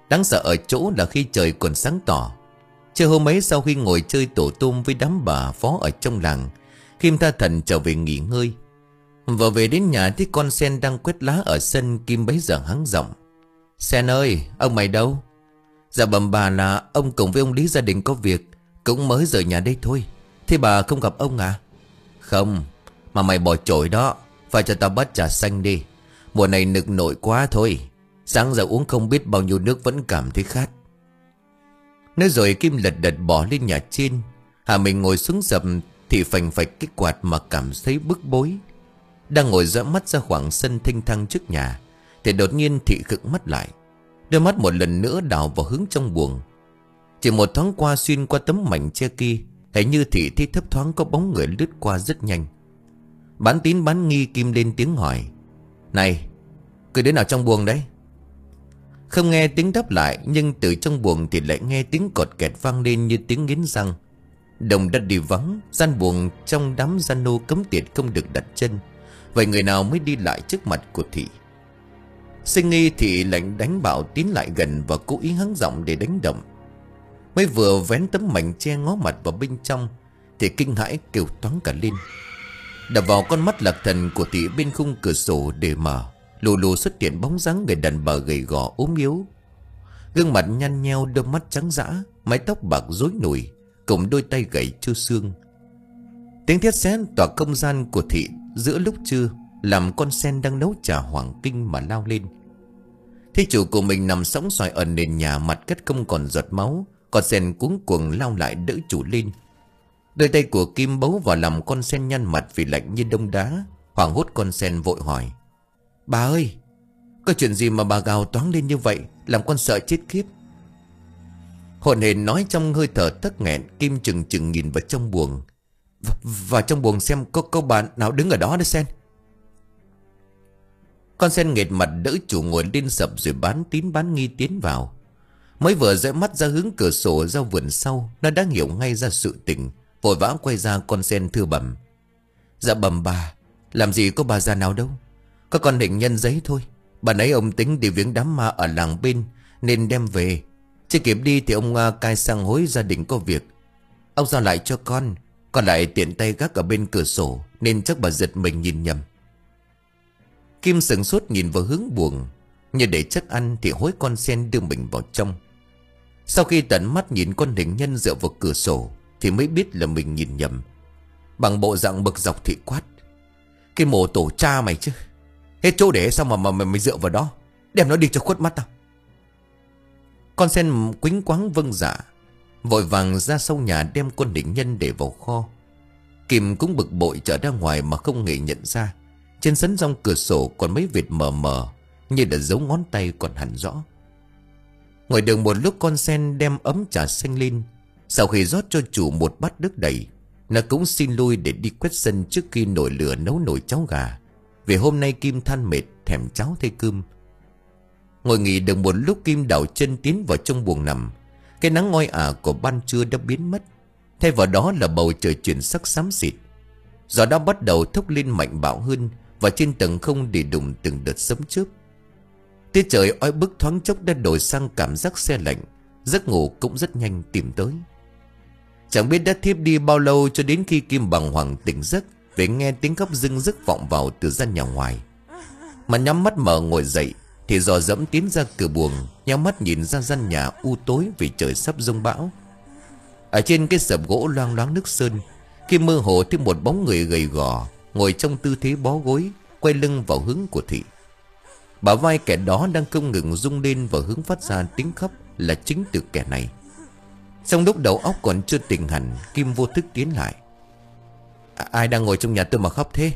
Đáng sợ ở chỗ là khi trời còn sáng tỏ. Trưa hôm ấy sau khi ngồi chơi tổ tôm với đám bà phó ở trong làng, Kim tha thần trở về nghỉ ngơi. Vừa về đến nhà thấy con Sen đang quét lá ở sân. Kim bấy giờ hắng giọng: Sen ơi, ông mày đâu? Dạ bẩm bà là ông cùng với ông Lý gia đình có việc, cũng mới rời nhà đây thôi. Thế bà không gặp ông à? Không, mà mày bỏ chổi đó. Phải cho tao bát trà xanh đi. Mùa này nực nội quá thôi. Sáng giờ uống không biết bao nhiêu nước vẫn cảm thấy khát. Nói rồi Kim lật đật bỏ lên nhà trên. Hà mình ngồi xuống dầm thì phành phạch cái quạt mà cảm thấy bức bối. Đang ngồi dõi mắt ra khoảng sân thênh thang trước nhà thì đột nhiên Thị khựng mắt lại. Đôi mắt một lần nữa đảo vào hướng trong buồng. Chỉ một thoáng qua xuyên qua tấm mảnh che kia, hình như Thị thấy thấp thoáng có bóng người lướt qua rất nhanh. Bán tín bán nghi Kim lên tiếng hỏi: Này, cứ đến nào trong buồng đấy? Không nghe tiếng đáp lại, nhưng từ trong buồng thì lại nghe tiếng cọt kẹt vang lên như tiếng nghiến răng. Đồng đã đi vắng, gian buồng trong đám gian nô cấm tiệt không được đặt chân. Vậy người nào mới đi lại trước mặt của Thị? Sinh nghi Thị lệnh đánh bảo tiến lại gần và cố ý hắng giọng để đánh động. Mới vừa vén tấm mảnh che ngó mặt vào bên trong thì kinh hãi kêu toáng cả lên. Đập vào con mắt lạc thần của Thị bên khung cửa sổ để mở, lù lù xuất hiện bóng dáng người đàn bà gầy gò ốm yếu. Gương mặt nhăn nheo, đôi mắt trắng dã, mái tóc bạc rối nùi, cùng đôi tay gầy trơ xương. Tiếng thét xé tỏa không gian của Thị giữa lúc trưa, làm con Sen đang nấu trà hoàng kinh mà lao lên. Thấy chủ của mình nằm sõng xoài ở nền nhà, mặt cắt không còn giọt máu, con Sen cuống cuồng lao lại đỡ chủ lên. Đôi tay của Kim bấu vào làm con Sen nhăn mặt vì lạnh như đông đá. Hoảng hốt con Sen vội hỏi: Bà ơi, có chuyện gì mà bà gào toáng lên như vậy, làm con sợ chết khiếp. Hồn hển nói trong hơi thở tắc nghẹn. Kim chừng chừng nhìn vào trong buồng. v Vào trong buồng xem có có bà nào đứng ở đó đấy Sen. Con Sen nghệt mặt đỡ chủ ngồi lên sập rồi bán tín bán nghi tiến vào. Mới vừa dõi mắt ra hướng cửa sổ ra vườn sau, nó đã hiểu ngay ra sự tình. Vội vã quay ra con Sen thưa bẩm: Dạ bẩm bà, làm gì có bà già nào đâu. Có con định nhân giấy thôi. Bà nấy ông tính đi viếng đám ma ở làng bên nên đem về. Chưa kịp đi thì ông uh, cai sang hối gia đình có việc. Ông giao lại cho con. Còn lại tiện tay gác ở bên cửa sổ, nên chắc bà giật mình nhìn nhầm. Kim sững sốt nhìn vào hướng buồng, như để chắc ăn thì hối con Sen đưa mình vào trong. Sau khi tận mắt nhìn con định nhân dựa vào cửa sổ thì mới biết là mình nhìn nhầm. Bằng bộ dạng bực dọc thì quát: Cái mồ tổ cha mày chứ, hết chỗ để sao mà mà mày, mày dựa vào đó. Đem nó đi cho khuất mắt tao. Con Sen quýnh quáng vâng dạ, vội vàng ra sau nhà đem con định nhân để vào kho. Kim cũng bực bội trở ra ngoài mà không hề nhận ra trên sân rong cửa sổ còn mấy vệt mờ mờ, như là dấu ngón tay còn hẳn rõ. Ngồi được một lúc, con Sen đem ấm trà xanh lên. Sau khi rót cho chủ một bát nước đầy, nó cũng xin lui để đi quét sân trước khi nổi lửa nấu nồi cháo gà. Vì hôm nay Kim than mệt thèm cháo thay cơm. Ngồi nghỉ được một lúc, Kim đảo chân tiến vào trong buồng nằm. Cái nắng ngoi ả của ban trưa đã biến mất, thay vào đó là bầu trời chuyển sắc xám xịt. Gió đã bắt đầu thốc lên mạnh bạo hơn, và trên tầng không để đùng từng đợt sấm chớp. Tiết trời oi bức thoáng chốc đã đổi sang cảm giác se lạnh. Giấc ngủ cũng rất nhanh tìm tới. Chẳng biết đã thiếp đi bao lâu cho đến khi Kim bàng hoàng tỉnh giấc để nghe tiếng khóc rưng rức vọng vào từ gian nhà ngoài. Mà nhắm mắt mở ngồi dậy thì dò dẫm tiến ra cửa buồng, nhắm mắt nhìn ra gian nhà u tối vì trời sắp giông bão. Ở trên cái sập gỗ loang loáng nước sơn, Kim mơ hồ thấy một bóng người gầy gò ngồi trong tư thế bó gối, quay lưng vào hướng của Thị. Bả vai kẻ đó đang không ngừng rung lên và hướng phát ra tiếng khóc là chính từ kẻ này. Trong lúc đầu óc còn chưa tỉnh hẳn, Kim vô thức tiến lại. À, ai đang ngồi trong nhà tôi mà khóc thế?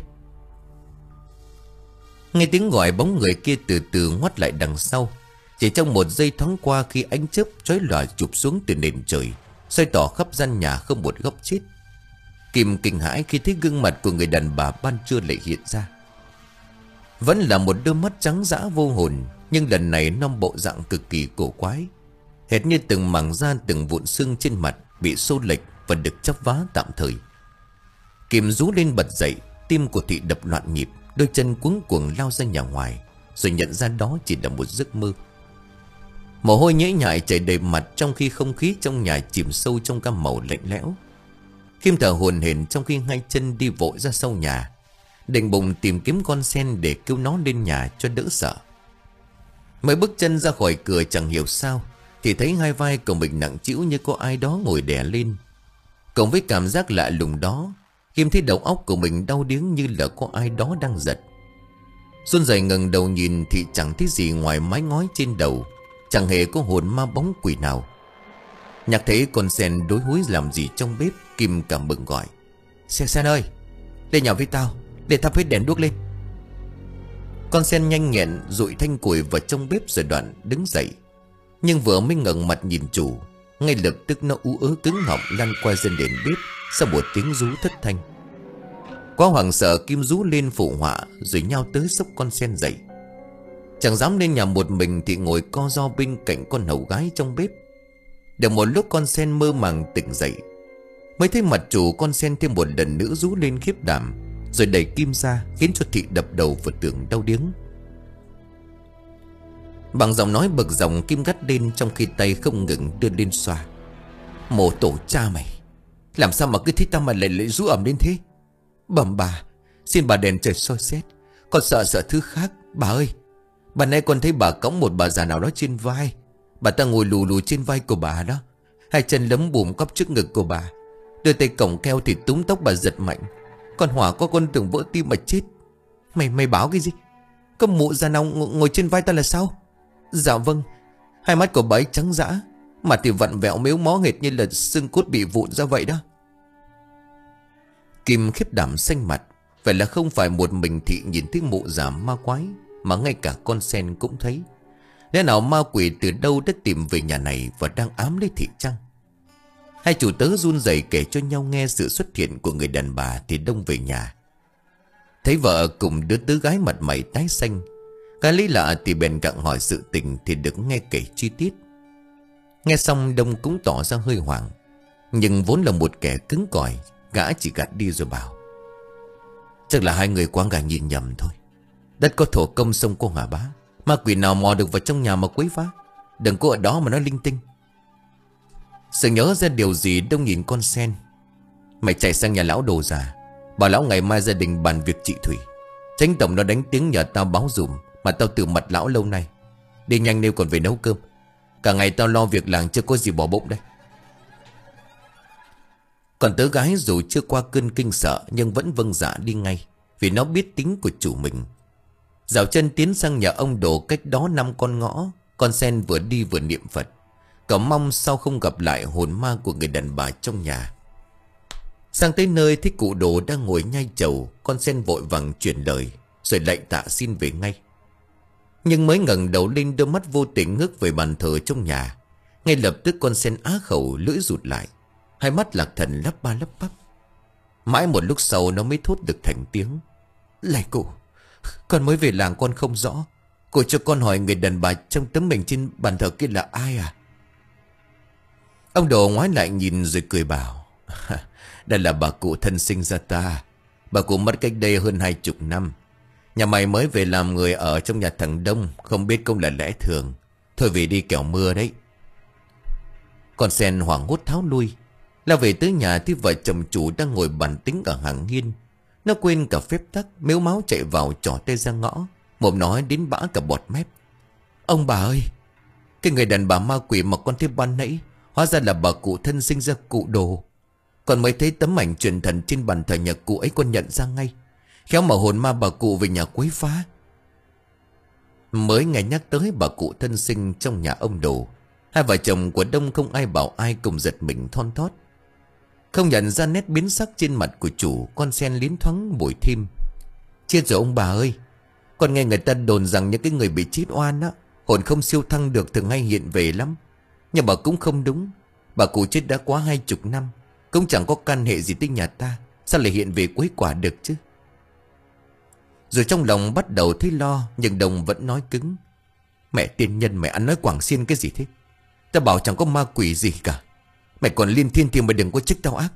Nghe tiếng gọi, bóng người kia từ từ ngoắt lại đằng sau. Chỉ trong một giây thoáng qua, khi ánh chớp chói lòa chụp xuống từ nền trời, xoay tỏ khắp gian nhà không một góc chết. Kim kinh hãi khi thấy gương mặt của người đàn bà ban trưa lại hiện ra. Vẫn là một đôi mắt trắng dã vô hồn, nhưng lần này nó bộ dạng cực kỳ cổ quái, hệt như từng mảng da, từng vụn xương trên mặt bị xô lệch và được chắp vá tạm thời. Kim rú lên bật dậy, tim của Thị đập loạn nhịp, đôi chân cuống cuồng lao ra nhà ngoài, rồi nhận ra đó chỉ là một giấc mơ. Mồ hôi nhễ nhại chảy đầy mặt, trong khi không khí trong nhà chìm sâu trong cam màu lạnh lẽo. Kim thở hổn hển trong khi hai chân đi vội ra sau nhà, định bụng tìm kiếm con sen để cứu nó lên nhà cho đỡ sợ. Mới bước chân ra khỏi cửa chẳng hiểu sao thì thấy hai vai của mình nặng trĩu như có ai đó ngồi đè lên. Cộng với cảm giác lạ lùng đó, Kim thấy đầu óc của mình đau điếng như là có ai đó đang giật. Run rẩy ngẩng đầu nhìn thì chẳng thấy gì ngoài mái ngói trên đầu, chẳng hề có hồn ma bóng quỷ nào. Nhạc thấy con sen đối húi làm gì trong bếp, Kim cảm mừng gọi: Sen Sen ơi, lên nhà với tao, để thắp hết đèn đuốc lên. Con sen nhanh nhẹn dụi thanh củi vào trong bếp rồi đoạn đứng dậy. Nhưng vừa mới ngẩng mặt nhìn chủ, ngay lập tức nó ú ớ cứng họng lăn qua dân đèn bếp sau một tiếng rú thất thanh. Quá hoảng sợ, Kim rú lên phụ họa rồi nhao tới xốc con sen dậy. Chẳng dám lên nhà một mình thì ngồi co ro bên cạnh con hầu gái trong bếp. Được một lúc con sen mơ màng tỉnh dậy, mới thấy mặt chủ con sen thêm một lần nữa rú lên khiếp đảm, rồi đẩy Kim ra khiến cho Thị đập đầu vào tường đau điếng. Bằng giọng nói bực dọc, Kim gắt lên trong khi tay không ngừng đưa lên xoa: Mồ tổ cha mày, làm sao mà cứ thích tao mà lại lại rú ẩm đến thế? Bẩm bà, xin bà đèn trời soi xét, con sợ sợ thứ khác. Bà ơi, bà nãy con thấy bà cõng một bà già nào đó trên vai. Bà ta ngồi lù lù trên vai của bà đó, hai chân lấm bùm cắp trước ngực của bà, đưa tay cổng keo thì túm tóc bà giật mạnh. Con hỏa có con tưởng vỡ tim mà chết. Mày mày báo cái gì? Có mụ già nào ng ngồi trên vai ta là sao? Dạ vâng. Hai mắt của bà ấy trắng dã, mặt thì vặn vẹo mếu mó hệt như là xương cốt bị vụn ra vậy đó. Kim khiếp đảm xanh mặt. Vậy là không phải một mình Thị nhìn thấy mụ già ma quái, mà ngay cả con sen cũng thấy. Lẽ nào ma quỷ từ đâu đã tìm về nhà này và đang ám lấy Thị chăng? Hai chủ tớ run rẩy kể cho nhau nghe sự xuất hiện của người đàn bà thì đông về nhà. Thấy vợ cùng đứa tứ gái mặt mày tái xanh, cái lý lạ thì bèn gặng hỏi sự tình thì được nghe kể chi tiết. Nghe xong Đông cũng tỏ ra hơi hoảng, nhưng vốn là một kẻ cứng cỏi, gã chỉ gạt đi rồi bảo: Chắc là hai người quá gà nhìn nhầm thôi. Đất có thổ công sông có hỏa bá, ma quỷ nào mò được vào trong nhà mà quấy phá. Đừng có ở đó mà nói linh tinh. Sự nhớ ra điều gì, Đông nhìn con sen: Mày chạy sang nhà lão đồ già, bảo lão ngày mai gia đình bàn việc trị thủy. Tránh tổng nó đánh tiếng nhờ tao báo dùm, mà tao từ mặt lão lâu nay. Đi nhanh nếu còn phải nấu cơm. Cả ngày tao lo việc làng chưa có gì bỏ bụng đây. Còn tớ gái dù chưa qua cơn kinh sợ nhưng vẫn vâng dạ đi ngay, vì nó biết tính của chủ mình. Dạo chân tiến sang nhà ông Đồ cách đó năm con ngõ. Con sen vừa đi vừa niệm Phật, cậu mong sau không gặp lại hồn ma của người đàn bà trong nhà. Sang tới nơi thấy cụ Đồ đang ngồi nhai trầu, con sen vội vàng chuyển lời rồi lạy tạ xin về ngay. Nhưng mới ngẩng đầu lên, đôi mắt vô tình ngước về bàn thờ trong nhà. Ngay lập tức con sen á khẩu, lưỡi rụt lại, hai mắt lạc thần lắp ba lắp bắp. Mãi một lúc sau nó mới thốt được thành tiếng: Lạy cụ, con mới về làng con không rõ. Cụ cho con hỏi người đàn bà trong tấm hình trên bàn thờ kia là ai à? Ông Đồ ngoái lại nhìn rồi cười bảo: Đây là bà cụ thân sinh ra ta. Bà cụ mất cách đây hơn hai chục năm. Nhà mày mới về làm người ở trong nhà thằng Đông, không biết công là lẽ thường. Thôi về đi kẻo mưa đấy. Con sen hoảng hốt tháo lui, lao về tới nhà thì vợ chồng chủ đang ngồi bàn tính ở hàng hiên. Nó quên cả phép tắc, mếu máo chạy vào trỏ tay ra ngõ, mồm nói đến bã cả bọt mép: Ông bà ơi, cái người đàn bà ma quỷ mà con thấy ban nãy hóa ra là bà cụ thân sinh ra cụ Đồ. Còn mới thấy tấm ảnh truyền thần trên bàn thờ nhà cụ ấy, con nhận ra ngay. Khéo mà hồn ma bà cụ về nhà quấy phá. Mới nghe nhắc tới bà cụ thân sinh trong nhà ông Đồ, hai vợ chồng của Đông không ai bảo ai cùng giật mình thon thót. Không nhận ra nét biến sắc trên mặt của chủ, con sen liến thoáng bồi thêm: Chết rồi ông bà ơi, con nghe người ta đồn rằng những cái người bị chết oan á, hồn không siêu thăng được thường hay hiện về lắm. Nhưng mà cũng không đúng. Bà cụ chết đã quá hai chục năm, cũng chẳng có căn hệ gì tới nhà ta, sao lại hiện về quấy quả được chứ? Rồi trong lòng bắt đầu thấy lo, nhưng Đồng vẫn nói cứng: Mẹ tiên nhân, mày ăn nói quảng xiên cái gì thế? Ta bảo chẳng có ma quỷ gì cả. Mày còn liên thiên thì mày đừng có trách tao ác.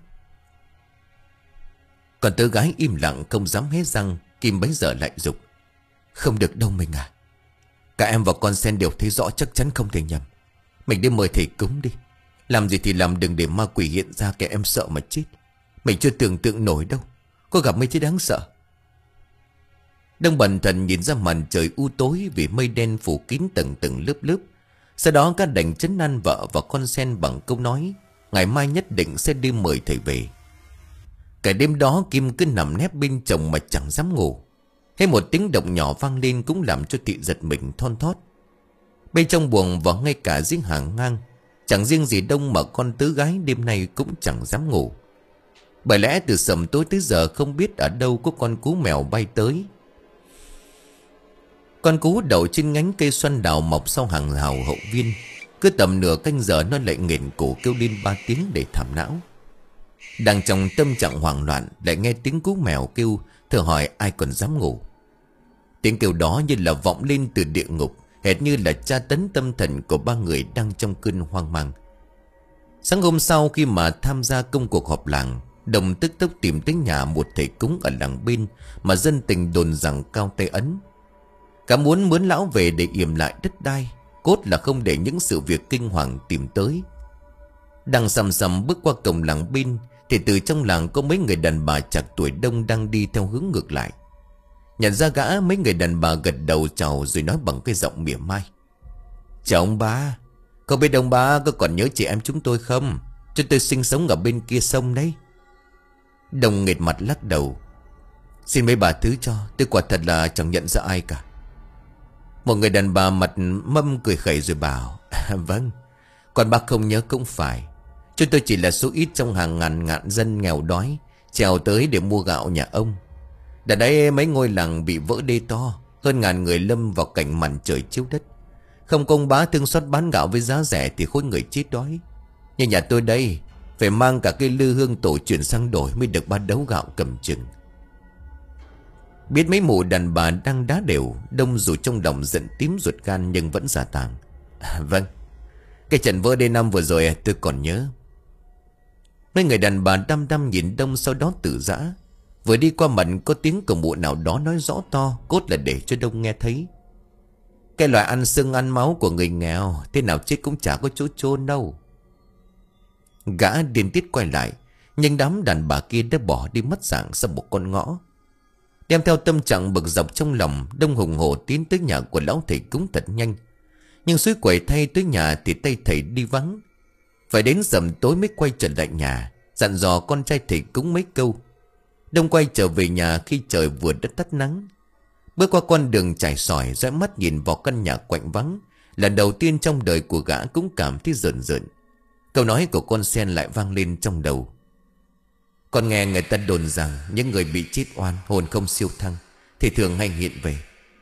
Còn tớ gái im lặng không dám hé răng. Kim bấy giờ lại dục: Không được đâu mình à. Cả em và con sen đều thấy rõ, chắc chắn không thể nhầm. Mình đi mời thầy cúng đi. Làm gì thì làm, đừng để ma quỷ hiện ra kẻ em sợ mà chết. Mình chưa tưởng tượng nổi đâu. Có gặp mấy thứ đáng sợ. Đông bần thần nhìn ra màn trời u tối vì mây đen phủ kín tầng tầng lớp lớp. Sau đó các đành trấn an vợ và con sen bằng câu nói ngày mai nhất định sẽ đi mời thầy về. Cả đêm đó Kim cứ nằm nép bên chồng mà chẳng dám ngủ. Hay một tiếng động nhỏ vang lên cũng làm cho Thị giật mình thon thót. Bên trong buồng và ngay cả dưới hàng ngang, chẳng riêng gì Đông mà con tứ gái đêm nay cũng chẳng dám ngủ. Bởi lẽ từ sầm tối tới giờ không biết ở đâu có con cú mèo bay tới. Con cú đậu trên nhánh cây xoan đào mọc sau hàng rào hậu viên. Cứ tầm nửa canh giờ nó lại nghển cổ kêu lên ba tiếng để thảm não. Đang trong tâm trạng hoảng loạn lại nghe tiếng cú mèo kêu, thử hỏi ai còn dám ngủ. Tiếng kêu đó như là vọng lên từ địa ngục, hệt như là tra tấn tâm thần của ba người đang trong cơn hoang mang. Sáng hôm sau khi mà tham gia công cuộc họp làng, Đồng tức tốc tìm tới nhà một thầy cúng ở làng bên mà dân tình đồn rằng cao tay ấn. Cả muốn mướn lão về để yểm lại đất đai, cốt là không để những sự việc kinh hoàng tìm tới. Đang sầm sầm bước qua cổng làng bên thì từ trong làng có mấy người đàn bà chạc tuổi Đông đang đi theo hướng ngược lại. Nhận ra gã, mấy người đàn bà gật đầu chào rồi nói bằng cái giọng mỉa mai: "Chào ông ba, không biết ông ba có còn nhớ chị em chúng tôi không? Chúng tôi sinh sống ở bên kia sông đấy." Đồng nghệt mặt lắc đầu: "Xin mấy bà thứ cho, tôi quả thật là chẳng nhận ra ai cả." Một người đàn bà mặt mâm cười khẩy rồi bảo: "Vâng, còn bác không nhớ cũng phải. Chúng tôi chỉ là số ít trong hàng ngàn ngàn dân nghèo đói trèo tới để mua gạo nhà ông. Đã đấy mấy ngôi làng bị vỡ đê to, hơn ngàn người lâm vào cảnh màn trời chiếu đất. Không công bá thương xót bán gạo với giá rẻ thì khối người chết đói. Nhưng nhà tôi đây phải mang cả cái lư hương tổ truyền sang đổi mới được ba đấu gạo cầm chừng." Biết mấy mụ đàn bà đang đá đều, Đông dù trong lòng giận tím ruột gan nhưng vẫn giả tàng: à, "Vâng, cái trận vỡ đê năm vừa rồi tôi còn nhớ." Mấy người đàn bà đăm đăm nhìn Đông, sau đó tự dã. Vừa đi qua mặt có tiếng của mụ nào đó nói rõ to, cốt là để cho Đông nghe thấy: "Cái loại ăn xương ăn máu của người nghèo, thế nào chết cũng chả có chỗ chôn đâu." Gã điên tiết quay lại, nhưng đám đàn bà kia đã bỏ đi mất dạng sau một con ngõ. Đem theo tâm trạng bực dọc trong lòng, Đông hùng hổ tiến tới nhà của lão thầy cúng thật nhanh. Nhưng suối quẩy thay tới nhà thì tay thầy đi vắng. Phải đến rằm tối mới quay trở lại nhà, dặn dò con trai thầy cúng mấy câu. Đông quay trở về nhà khi trời vừa đã tắt nắng. Bước qua con đường trải sỏi, dõi mắt nhìn vào căn nhà quạnh vắng. Lần đầu tiên trong đời của gã cũng cảm thấy rợn rợn. Câu nói của con sen lại vang lên trong đầu: "Con nghe người ta đồn rằng những người bị chết oan, hồn không siêu thăng thì thường hay hiện về."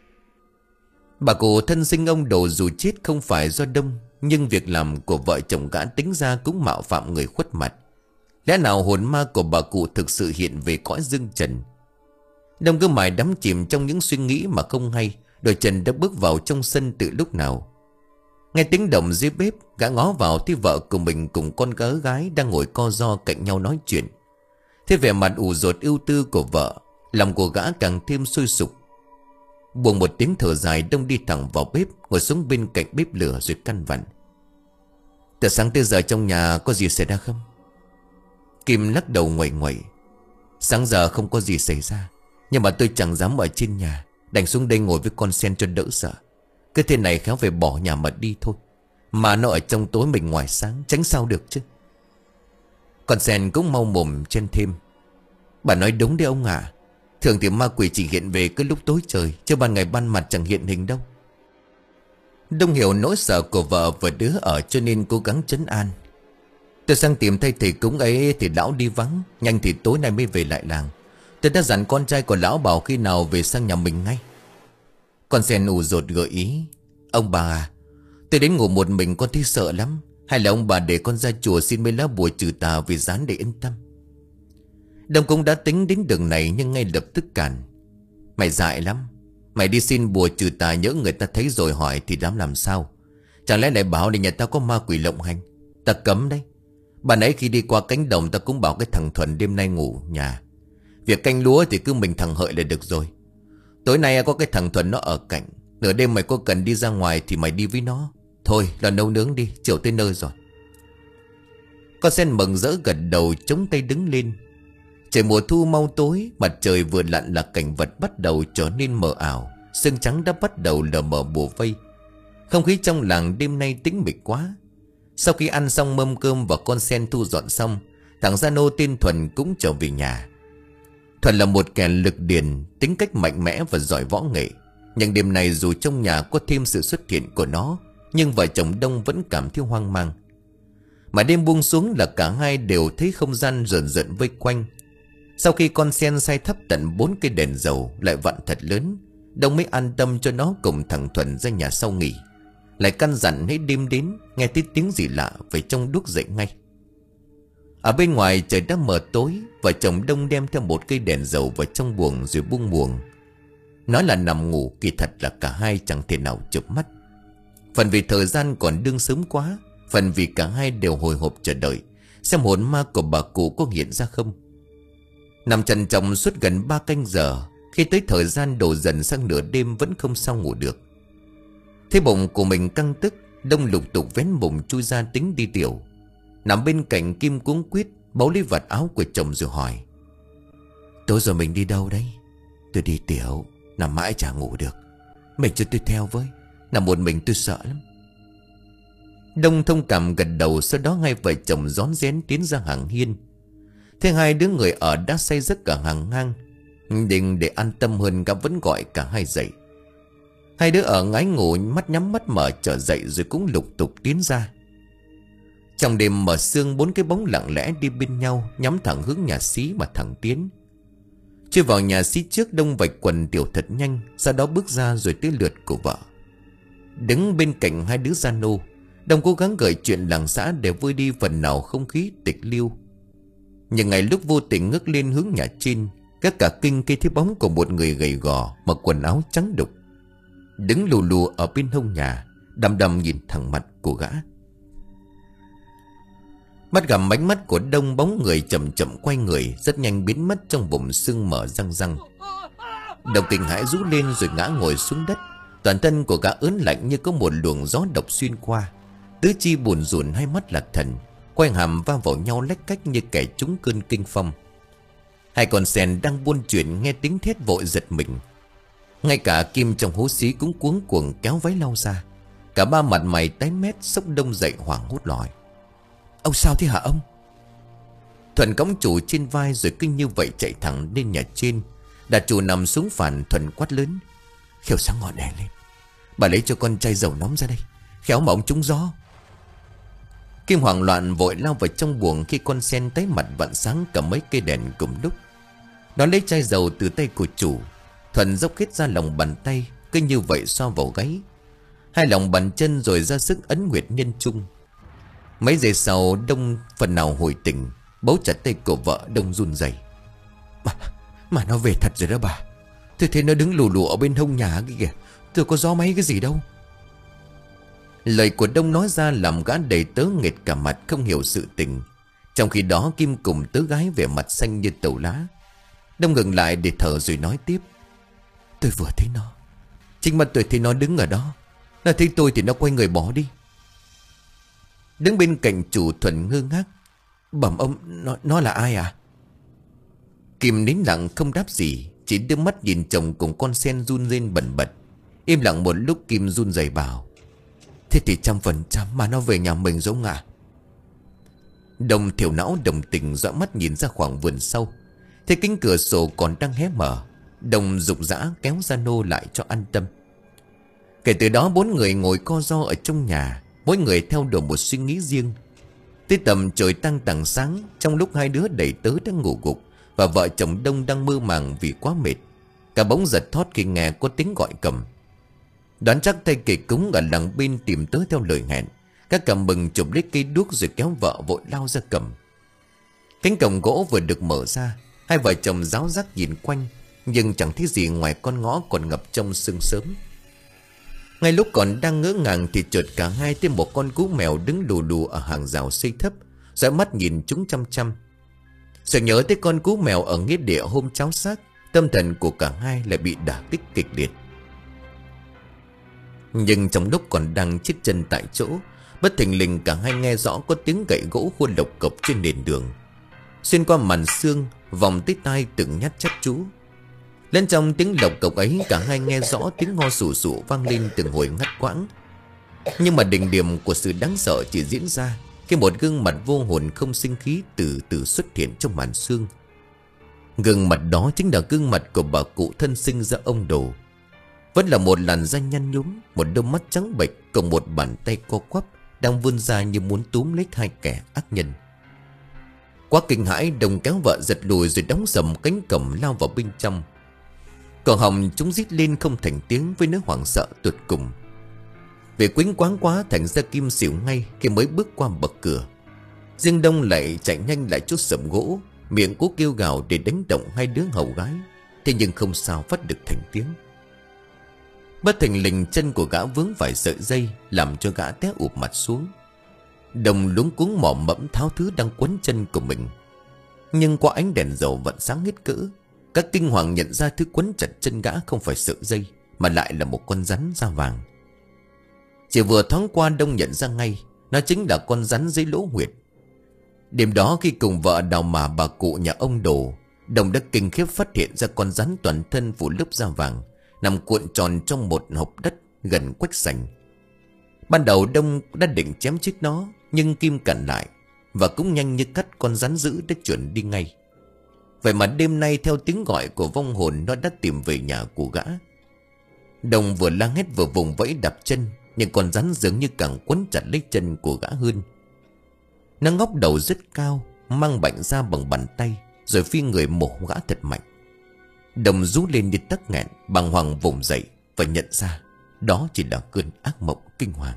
Bà cụ thân sinh ông đồ dù chết không phải do Đông, nhưng việc làm của vợ chồng gã tính ra cũng mạo phạm người khuất mặt. Lẽ nào hồn ma của bà cụ thực sự hiện về cõi dương trần? Đông cứ mãi đắm chìm trong những suy nghĩ mà không hay, đôi chân đã bước vào trong sân từ lúc nào. Nghe tiếng động dưới bếp, gã ngó vào thì vợ của mình cùng con gái gái đang ngồi co ro cạnh nhau nói chuyện. Thế vẻ mặt ủ rột ưu tư của vợ, lòng của gã càng thêm sôi sục. Buông một tiếng thở dài, Đông đi thẳng vào bếp, ngồi xuống bên cạnh bếp lửa rồi căn vặn: "Từ sáng tới giờ trong nhà có gì xảy ra không?" Kim lắc đầu nguậy nguậy: "Sáng giờ không có gì xảy ra, nhưng mà tôi chẳng dám ở trên nhà, đành xuống đây ngồi với con sen cho đỡ sợ. Cứ thế này khéo phải bỏ nhà mà đi thôi. Mà nó ở trong tối mình ngoài sáng, tránh sao được chứ." Con sen cũng mau mồm chen thêm: "Bà nói đúng đấy ông ạ. Thường thì ma quỷ chỉ hiện về cái lúc tối trời, chứ ban ngày ban mặt chẳng hiện hình đâu." Đông hiểu nỗi sợ của vợ và đứa ở cho nên cố gắng trấn an: "Tôi sang tìm thay thầy cúng ấy thì lão đi vắng, nhanh thì tối nay mới về lại làng. Tôi đã dặn con trai của lão bảo khi nào về sang nhà mình ngay." Con sen ù rột gợi ý: "Ông bà à, tôi đến ngủ một mình con thấy sợ lắm. Hay là ông bà để con ra chùa xin mấy lá bùa trừ tà về dán để yên tâm." Đông cũng đã tính đến đường này nhưng ngay lập tức cản: "Mày dại lắm. Mày đi xin bùa trừ tà nhỡ người ta thấy rồi hỏi thì dám làm sao? Chẳng lẽ lại bảo là nhà ta có ma quỷ lộng hành? Ta cấm đấy. Bà nãy khi đi qua cánh đồng ta cũng bảo cái thằng Thuần đêm nay ngủ nhà. Việc canh lúa thì cứ mình thằng Hợi là được rồi. Tối nay có cái thằng Thuần nó ở cạnh. Nửa đêm mày có cần đi ra ngoài thì mày đi với nó. Thôi là nấu nướng đi, chiều tới nơi rồi. Con sen mừng rỡ gật đầu chống tay đứng lên. Trời mùa thu mau tối, mặt trời vừa lặn là cảnh vật bắt đầu trở nên mờ ảo. Sương trắng đã bắt đầu lờ mờ bùa vây. Không khí trong làng đêm nay tĩnh mịch quá. Sau khi ăn xong mâm cơm và con sen thu dọn xong, thằng Gia Nô tên Thuần cũng trở về nhà. Thuần là một kẻ lực điền, tính cách mạnh mẽ và giỏi võ nghệ. Nhưng đêm nay dù trong nhà có thêm sự xuất hiện của nó, nhưng vợ chồng Đông vẫn cảm thấy hoang mang. Mà đêm buông xuống là cả hai đều thấy không gian rợn rợn vây quanh. Sau khi con sen say thắp tận bốn cây đèn dầu lại vặn thật lớn, Đông mới an tâm cho nó cùng thằng Thuần ra nhà sau nghỉ. Lại căn dặn hãy đêm đến nghe thấy tiếng gì lạ phải trong đuốc dậy ngay. Ở bên ngoài trời đã mờ tối, vợ chồng Đông đem theo một cây đèn dầu vào trong buồng rồi buông buồng. Nói là nằm ngủ, kỳ thật là cả hai chẳng thể nào chợp mắt. Phần vì thời gian còn đương sớm quá, phần vì cả hai đều hồi hộp chờ đợi xem hồn ma của bà cụ có hiện ra không. Nằm trằn trọc suốt gần ba canh giờ, khi tới thời gian đổ dần sang nửa đêm vẫn không sao ngủ được. Thấy bụng của mình căng tức, Đông lục tục vén bụng chui ra tính đi tiểu. Nằm bên cạnh Kim cuống quýt bấu lấy vạt áo của chồng rồi hỏi: Tối rồi mình đi đâu đấy? Tôi đi tiểu, nằm mãi chả ngủ được. Mình cho tôi theo với, nằm một mình tôi sợ lắm. Đông thông cảm gật đầu. Sau đó hai vợ chồng rón rén tiến ra hàng hiên. Thế hai đứa người ở đã say giấc cả hàng ngang. Định để an tâm hơn, gã vẫn gọi cả hai dậy. Hai đứa ở ngái ngủ, mắt nhắm mắt mở trở dậy rồi cũng lục tục tiến ra. Trong đêm mờ sương, bốn cái bóng lặng lẽ đi bên nhau, nhắm thẳng hướng nhà xí mà thẳng tiến. Chưa vào nhà xí trước, Đông vạch quần tiểu thật nhanh, sau đó bước ra rồi tới lượt của vợ. Đứng bên cạnh hai đứa Gia Nô, Đông cố gắng gợi chuyện làng xã để vơi đi phần nào không khí tịch liêu. Nhưng ngày lúc vô tình ngước lên hướng nhà trên, các cả kinh khi thấy bóng của một người gầy gò mặc quần áo trắng đục, đứng lù lù ở bên hông nhà, đăm đăm nhìn thẳng mặt của gã. Bắt gặp ánh mắt của Đông, bóng người chậm chậm quay người, rất nhanh biến mất trong vùng sương mở răng răng. Đông kinh hãi rú lên rồi ngã ngồi xuống đất. Toàn thân của gã ớn lạnh như có một luồng gió độc xuyên qua. Tứ chi buồn rùn, hai mắt lạc thần, quay hàm va vào nhau lách cách như kẻ trúng cơn kinh phong. Hai con sen đang buôn chuyện nghe tiếng thét vội giật mình. Ngay cả Kim trong hố xí cũng cuống cuồng kéo váy lau ra. Cả ba mặt mày tái mét, xốc Đông dậy hoảng hốt lòi: Ông sao thế hả ông? Thuần cõng chủ trên vai rồi kinh như vậy chạy thẳng lên nhà trên. Đặt chủ nằm xuống phản, Thuần quát lớn: Khéo sáng ngọn đèn lên, bà lấy cho con chai dầu nóng ra đây, khéo mà ông trúng gió. Kim hoảng loạn vội lao vào trong buồng khi con sen tái mặt vặn sáng cả mấy cây đèn cùng lúc. Nó lấy chai dầu từ tay của chủ. Thuần dốc hết ra lòng bàn tay, cứ như vậy xoa vào gáy, hai lòng bàn chân rồi ra sức ấn nguyệt nhân trung. Mấy giây sau, Đông phần nào hồi tỉnh, bấu chặt tay của vợ. Đông run rẩy: Mà, mà nó về thật rồi đó bà. Tôi thấy nó đứng lù lù ở bên hông nhà kìa, tôi có gió máy cái gì đâu. Lời của Đông nói ra làm gã đầy tớ nghệt cả mặt, không hiểu sự tình. Trong khi đó Kim cùng tớ gái vẻ mặt xanh như tàu lá. Đông ngừng lại để thở rồi nói tiếp: Tôi vừa thấy nó, chính mắt tôi thấy nó đứng ở đó. Nó thấy tôi thì nó quay người bỏ đi. Đứng bên cạnh chủ Thuần ngơ ngác: Bẩm ông, nó, nó là ai à? Kim nín lặng không đáp gì, chỉ đưa mắt nhìn chồng cùng con sen run lên bần bật. Im lặng một lúc, Kim run rẩy bảo: Thế thì trăm phần trăm mà nó về nhà mình giống à? Đông thiểu não đồng tình dõi mắt nhìn ra khoảng vườn sau. Thấy cánh cửa sổ còn đang hé mở. Đông rục rã kéo Gia Nô lại cho an tâm. Kể từ đó bốn người ngồi co ro ở trong nhà, mỗi người theo đuổi một suy nghĩ riêng. Tới tầm trời tăng tảng sáng, trong lúc hai đứa đầy tớ đang ngủ gục và vợ chồng Đông đang mơ màng vì quá mệt, cả bỗng giật thót khi nghe có tiếng gọi cầm. Đoán chắc tay kể cúng ở làng bên tìm tới theo lời hẹn, các cầm bừng chụp lấy cây đuốc rồi kéo vợ vội lao ra cầm. Cánh cổng gỗ vừa được mở ra, hai vợ chồng ráo rác nhìn quanh, nhưng chẳng thấy gì ngoài con ngõ còn ngập trong sương sớm. Ngay lúc còn đang ngỡ ngàng thì chợt cả hai thấy một con cú mèo đứng lù lù ở hàng rào xây thấp, dõi mắt nhìn chúng chăm chăm. Sợ nhớ tới con cú mèo ở nghĩa địa hôm cháo xác, tâm thần của cả hai lại bị đả kích kịch liệt. Nhưng trong lúc còn đang chết chân tại chỗ, bất thình lình cả hai nghe rõ có tiếng gậy gỗ khua lộc cộc trên nền đường. Xuyên qua màn sương, vòng tới tai từng nhát chát chú. Lên trong tiếng lộc cộc ấy, cả hai nghe rõ tiếng ho sù sụ vang lên từng hồi ngắt quãng. Nhưng mà đỉnh điểm của sự đáng sợ chỉ diễn ra khi một gương mặt vô hồn không sinh khí từ từ xuất hiện trong màn sương. Gương mặt đó chính là gương mặt của bà cụ thân sinh ra ông Đồ. Vẫn là một làn da nhăn nhúm, một đôi mắt trắng bệch, cùng một bàn tay co quắp đang vươn ra như muốn túm lấy hai kẻ ác nhân. Quá kinh hãi, Đồng kéo vợ giật lùi rồi đóng sầm cánh cổng lao vào bên trong. Còn họng chúng rít lên không thành tiếng với nỗi hoảng sợ tuyệt cùng. Vì quýnh quáng quá thành ra Kim xỉu ngay khi mới bước qua bậc cửa. Riêng Đông lại chạy nhanh lại chốt sầm gỗ, miệng cố kêu gào để đánh động hai đứa hầu gái. Thế nhưng không sao phát được thành tiếng. Bất thình lình chân của gã vướng phải sợi dây, làm cho gã té ụp mặt xuống. Đồng luống cuống mò mẫm tháo thứ đang quấn chân của mình. Nhưng qua ánh đèn dầu vẫn sáng hết cỡ, các kinh hoàng nhận ra thứ quấn chặt chân gã không phải sợi dây, mà lại là một con rắn da vàng. Chỉ vừa thoáng qua, Đông nhận ra ngay nó chính là con rắn dưới lỗ huyệt. Đêm đó khi cùng vợ đào mả bà cụ nhà ông Đồ, Đồng đã kinh khiếp phát hiện ra con rắn toàn thân phủ lớp da vàng nằm cuộn tròn trong một hộp đất gần quách sành. Ban đầu Đông đã định chém chết nó, nhưng Kim cản lại, và cũng nhanh như cắt con rắn dữ đã chuẩn đi ngay. Vậy mà đêm nay theo tiếng gọi của vong hồn, nó đã tìm về nhà của gã. Đồng vừa la hét vừa vùng vẫy đạp chân, nhưng con rắn dường như càng quấn chặt lấy chân của gã hơn. Nó ngóc đầu rất cao, mang bệnh ra bằng bàn tay, rồi phi người mổ gã thật mạnh. Đồng rú lên như tắc nghẹn, bàng hoàng vùng dậy và nhận ra đó chỉ là cơn ác mộng kinh hoàng.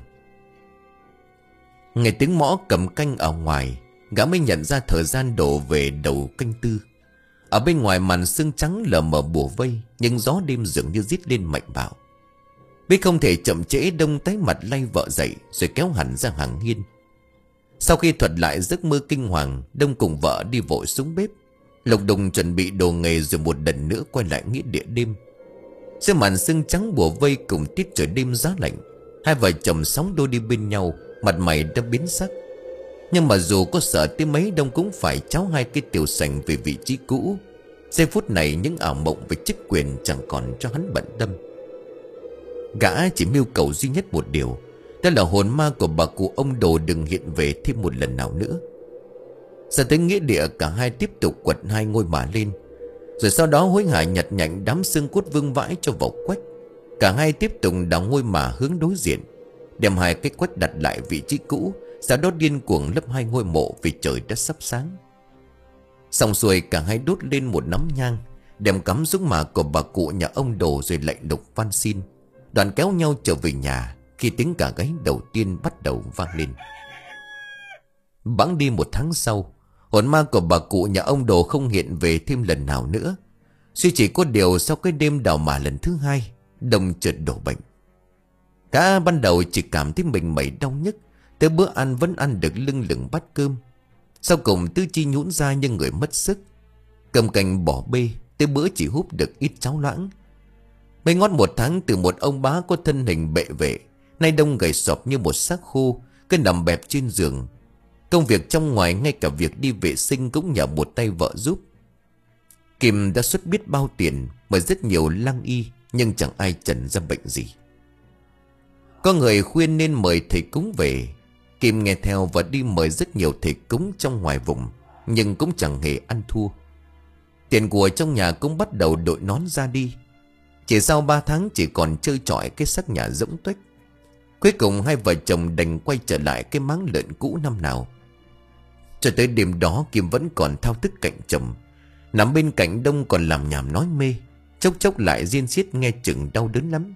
Nghe tiếng mõ cầm canh ở ngoài, gã mới nhận ra thời gian đổ về đầu canh tư. Ở bên ngoài màn sương trắng lờ mờ bủa vây, nhưng gió đêm dường như rít lên mạnh bạo. Biết không thể chậm trễ, Đông tái mặt lay vợ dậy rồi kéo hẳn ra hàng hiên. Sau khi thuật lại giấc mơ kinh hoàng, Đông cùng vợ đi vội xuống bếp, lục đùng chuẩn bị đồ nghề, rồi một lần nữa quay lại nghĩa địa đêm. Giữa màn sương trắng bủa vây cùng tiết trời đêm giá lạnh, hai vợ chồng sóng đôi đi bên nhau, mặt mày đã biến sắc. Nhưng mà dù có sợ tới mấy, Đông cũng phải tráo hai cái tiểu sành về vị trí cũ. Giây phút này những ảo mộng về chức quyền chẳng còn cho hắn bận tâm. Gã chỉ mưu cầu duy nhất một điều, đó là hồn ma của bà cụ ông Đồ đừng hiện về thêm một lần nào nữa. Ra tới nghĩa địa, cả hai tiếp tục quật hai ngôi mả lên, rồi sau đó hối hả nhặt nhạnh đám xương cốt vương vãi cho vào quách. Cả hai tiếp tục đào ngôi mả hướng đối diện, đem hai cái quách đặt lại vị trí cũ, sau đó điên cuồng lấp hai ngôi mộ vì trời đã sắp sáng. Xong xuôi, cả hai đốt lên một nắm nhang, đem cắm xuống mả của bà cụ nhà ông Đồ, rồi lạy lục van xin, đoàn kéo nhau trở về nhà. Khi tiếng cà gáy đầu tiên bắt đầu vang lên. Bẵng đi một tháng sau, hồn ma của bà cụ nhà ông Đồ không hiện về thêm lần nào nữa. Suy chỉ có điều sau cái đêm đào mả lần thứ hai, Đông chợt đổ bệnh. Cả ban đầu chỉ cảm thấy mình mẩy đau nhức, tới bữa ăn vẫn ăn được lưng lửng bát cơm. Sau cùng tứ chi nhũn ra như người mất sức, cầm cành bỏ bê, tới bữa chỉ húp được ít cháo loãng. Mới ngót một tháng, từ một ông bá có thân hình bệ vệ, nay Đông gầy sọp như một xác khô, cứ nằm bẹp trên giường. Công việc trong ngoài, ngay cả việc đi vệ sinh cũng nhờ một tay vợ giúp. Kim đã xuất biết bao tiền, mời rất nhiều lang y, nhưng chẳng ai chẩn ra bệnh gì. Có người khuyên nên mời thầy cúng về, Kim nghe theo và đi mời rất nhiều thầy cúng trong ngoài vùng, nhưng cũng chẳng hề ăn thua. Tiền của trong nhà cũng bắt đầu đội nón ra đi. Chỉ sau ba tháng chỉ còn trơ trọi cái xác nhà rỗng tuếch. Cuối cùng hai vợ chồng đành quay trở lại cái máng lợn cũ năm nào. Cho tới đêm đó, Kim vẫn còn thao thức cạnh chồng, nằm bên cạnh Đông còn làm nhảm nói mê, chốc chốc lại riêng xiết nghe chừng đau đớn lắm.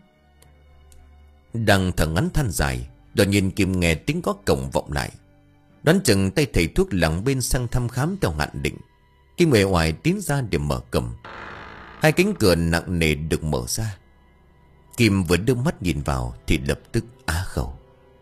Đang thở ngắn than dài, đột nhiên Kim nghe tiếng gõ cổng vọng lại. Đoán chừng tay thầy thuốc làng bên sang thăm khám theo hạn định. Kim uể oải tiến ra để mở cổng. Hai cánh cửa nặng nề được mở ra. Kim vừa đưa mắt nhìn vào thì lập tức á khẩu.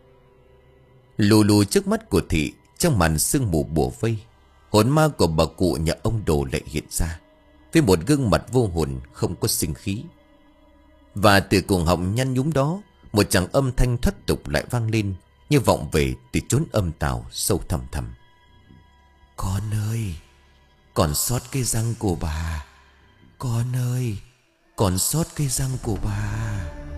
Lù lù trước mắt của thị, trong màn sương mù bủa vây, hồn ma của bà cụ nhà ông Đồ lại hiện ra, với một gương mặt vô hồn không có sinh khí. Và từ cuồng họng nhăn nhúm đó, Một chàng âm thanh thoát tục lại vang lên, như vọng về từ chốn âm tào sâu thẳm thẳm. Con ơi, còn sót cái răng của bà. Con ơi, còn sót cái răng của bà.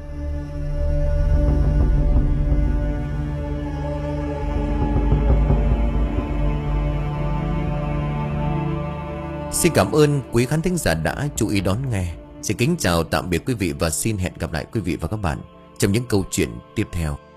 Xin cảm ơn quý khán thính giả đã chú ý đón nghe. Xin kính chào tạm biệt quý vị và xin hẹn gặp lại quý vị và các bạn trong những câu chuyện tiếp theo.